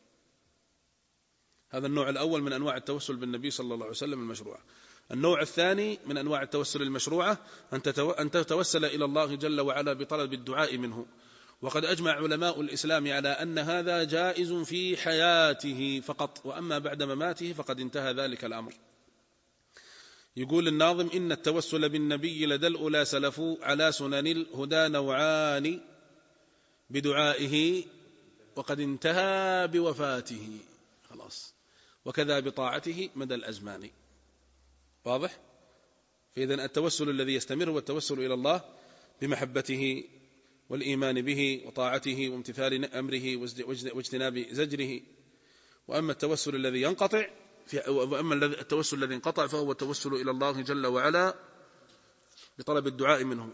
هذا النوع الأول من أنواع التوسل بالنبي صلى الله عليه وسلم المشروعة. النوع الثاني من أنواع التوسل المشروعة أن تتوسل إلى الله جل وعلا بطلب الدعاء منه، وقد أجمع علماء الإسلام على أن هذا جائز في حياته فقط، وأما بعد مماته فقد انتهى ذلك الأمر. يقول الناظم: إن التوسل بالنبي لدى الأولى سلف على سنن الهدى نوعان بدعائه وقد انتهى بوفاته. خلاص. وكذا بطاعته مدى الأزمان. واضح؟ فإذن التوسل الذي يستمر هو التوسل إلى الله بمحبته والإيمان به وطاعته وامتثال أمره واجتناب زجره. وأما التوسل الذي ينقطع وأما التوسل الذي انقطع فهو التوسل إلى الله جل وعلا بطلب الدعاء منه.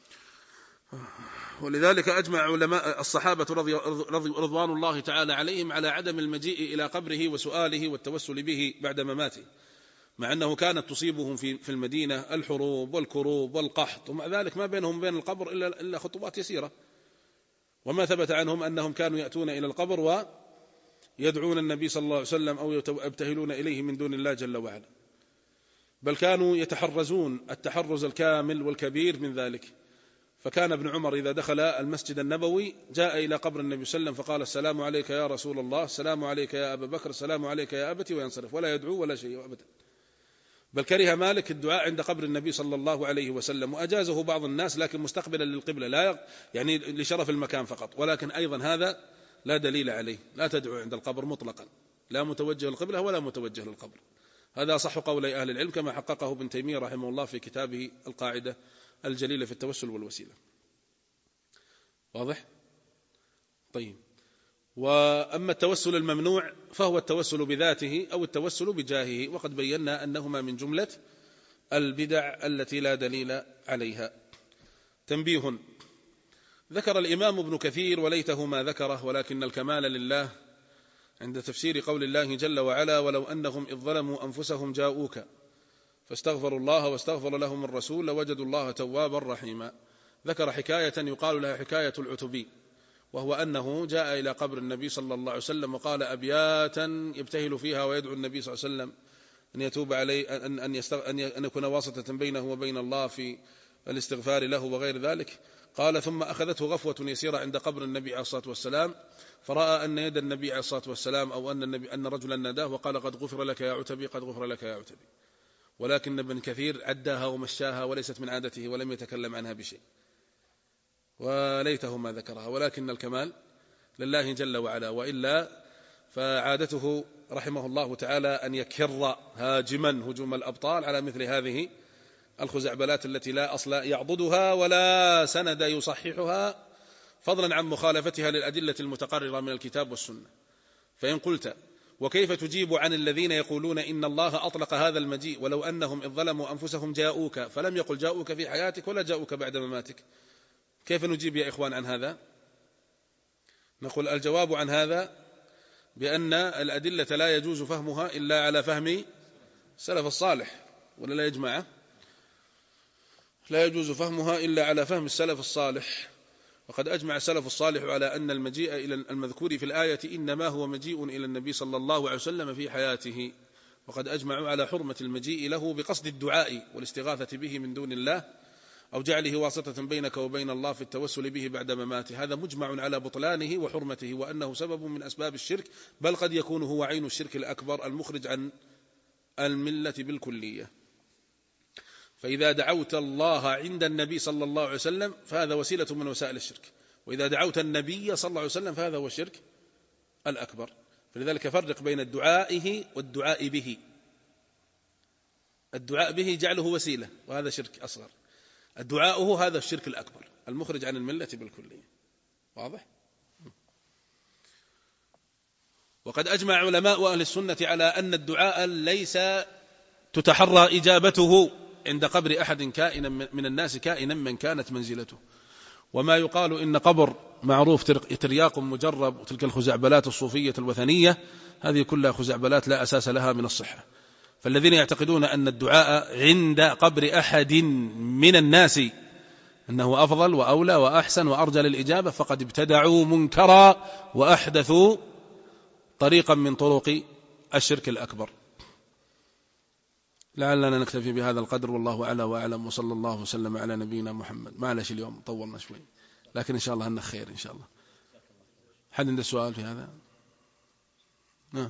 ولذلك أجمع علماء الصحابة رضي رضوان الله تعالى عليهم على عدم المجيء إلى قبره وسؤاله والتوسل به بعد مماته، مع أنه كانت تصيبهم في في المدينة الحروب والكروب والقحط، ومع ذلك ما بينهم بين القبر إلا إلا خطوات يسيرة. وما ثبت عنهم أنهم كانوا يأتون إلى القبر ويدعون النبي صلى الله عليه وسلم أو يبتهلون إليه من دون الله جل وعلا، بل كانوا يتحرزون التحرز الكامل والكبير من ذلك. فكان ابن عمر إذا دخل المسجد النبوي جاء إلى قبر النبي صلى الله عليه وسلم فقال: السلام عليك يا رسول الله، السلام عليك يا أبا بكر، السلام عليك يا أبتي، وينصرف ولا يدعو ولا شيء أبدا. بل كره مالك الدعاء عند قبر النبي صلى الله عليه وسلم، وأجازه بعض الناس لكن مستقبلا للقبلة، لا يعني لشرف المكان فقط، ولكن أيضا هذا لا دليل عليه. لا تدعو عند القبر مطلقا، لا متوجه للقبلة ولا متوجه للقبر. هذا صح قولي أهل العلم كما حققه ابن تيمية رحمه الله في كتابه القاعدة الجليلة في التوسل والوسيلة. واضح؟ طيب. وأما التوسل الممنوع فهو التوسل بذاته أو التوسل بجاهه، وقد بينا أنهما من جملة البدع التي لا دليل عليها. تنبيه: ذكر الإمام ابن كثير وليته ما ذكره ولكن الكمال لله عند تفسير قول الله جل وعلا: ولو أنهم إذ ظلموا أنفسهم جاءوك فاستغفروا الله واستغفر لهم الرسول لوجدوا الله توابا رحيما. ذكر حكاية يقال لها حكاية العتبي، وهو أنه جاء إلى قبر النبي صلى الله عليه وسلم وقال أبياتا يبتهل فيها ويدعو النبي صلى الله عليه وسلم أن يتوب عليه، أن, أن, يستغ... أن يكون واسطة بينه وبين الله في الاستغفار له وغير ذلك. قال: ثم أخذته غفوة يسيرة عند قبر النبي عليه الصلاة والسلام، فرأى أن يد النبي عليه الصلاة والسلام أو أن, النبي أن رجلا ناداه وقال: قد غفر لك يا عتبي، قد غفر لك يا عتبي. ولكن ابن كثير عداها ومشاها وليست من عادته ولم يتكلم عنها بشيء، وليته ما ذكرها، ولكن الكمال لله جل وعلا. وإلا فعادته رحمه الله تعالى أن يكر هاجما هجوم الأبطال على مثل هذه الخزعبلات التي لا أصل يعضدها ولا سند يصححها، فضلا عن مخالفتها للأدلة المتقررة من الكتاب والسنة. فإن قلت: وكيف تجيب عن الذين يقولون إن الله أطلق هذا المجيء ولو أنهم إذ ظلموا أنفسهم جاءوك، فلم يقل جاءوك في حياتك ولا جاءوك بعد مماتك؟ كيف نجيب يا إخوان عن هذا؟ نقول: الجواب عن هذا بأن الأدلة لا يجوز فهمها إلا على فهم السلف الصالح، ولا لا يجمع؟ لا يجوز فهمها إلا على فهم السلف الصالح. وقد أجمع السلف الصالح على أن المجيء إلى المذكور في الآية إنما هو مجيء إلى النبي صلى الله عليه وسلم في حياته، وقد أجمعوا على حرمة المجيء له بقصد الدعاء والاستغاثة به من دون الله أو جعله واسطة بينك وبين الله في التوسل به بعد مماته. هذا مجمع على بطلانه وحرمته، وأنه سبب من أسباب الشرك، بل قد يكون هو عين الشرك الأكبر المخرج عن الملة بالكلية. فإذا دعوت الله عند النبي صلى الله عليه وسلم فهذا وسيلة من وسائل الشرك، وإذا دعوت النبي صلى الله عليه وسلم فهذا هو الشرك الأكبر. فلذلك فرق بين الدعاء والدعاء به. الدعاء به جعله وسيلة وهذا شرك أصغر، الدعاء هو هذا الشرك الأكبر المخرج عن الملة بالكلية. واضح؟ وقد أجمع علماء أهل السنة على أن الدعاء ليس تتحرى إجابته عند قبر أحد كائنا من الناس كائنا من كانت منزلته. وما يقال إن قبر معروف ترياق مجرب وتلك الخزعبلات الصوفية الوثنية، هذه كلها خزعبلات لا أساس لها من الصحة. فالذين يعتقدون أن الدعاء عند قبر أحد من الناس أنه أفضل وأولى وأحسن وأرجى للإجابة فقد ابتدعوا منكرا وأحدثوا طريقا من طرق الشرك الأكبر. لعلنا نكتفي بهذا القدر، والله أعلى وأعلم، وصلى الله وسلم على نبينا محمد. معلش اليوم طولنا شوي، لكن إن شاء الله أنه خير إن شاء الله. حد عنده سؤال في هذا؟ نعم.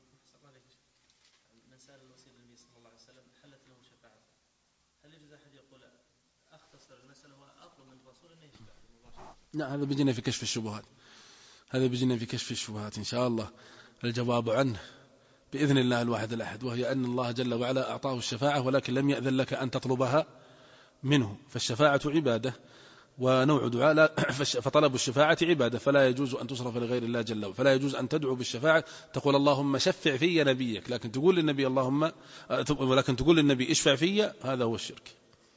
من سأل الوسيلة النبي صلى الله عليه وسلم حلت له شفاعة، هل يجوز أحد يقول أختصر المسألة وأطلب من الرسول أن يشفع مباشرة؟ لا، هذا بيجينا في كشف الشبهات، هذا بيجينا في كشف الشبهات إن شاء الله الجواب عنه بإذن الله الواحد الأحد، وهي أن الله جل وعلا أعطاه الشفاعة ولكن لم يأذن لك أن تطلبها منه. فالشفاعة عبادة ونوع دعاء لا فطلب الشفاعة عبادة، فلا يجوز أن تصرف لغير الله جل وعلا. فلا يجوز أن تدعو بالشفاعة تقول اللهم شفع في نبيك، لكن تقول للنبي اللهم ولكن تقول للنبي اشفع في، هذا هو الشرك.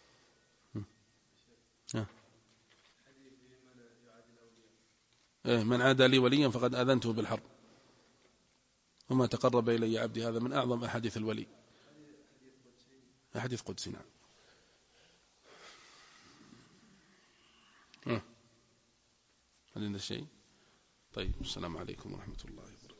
من عادى لي وليا فقد آذنته بالحرب وما تقرب إلي عبدي، هذا من أعظم أحاديث الولي، أحاديث قدسي. نعم. هل عندنا شيء؟ طيب، السلام عليكم ورحمة الله وبركاته.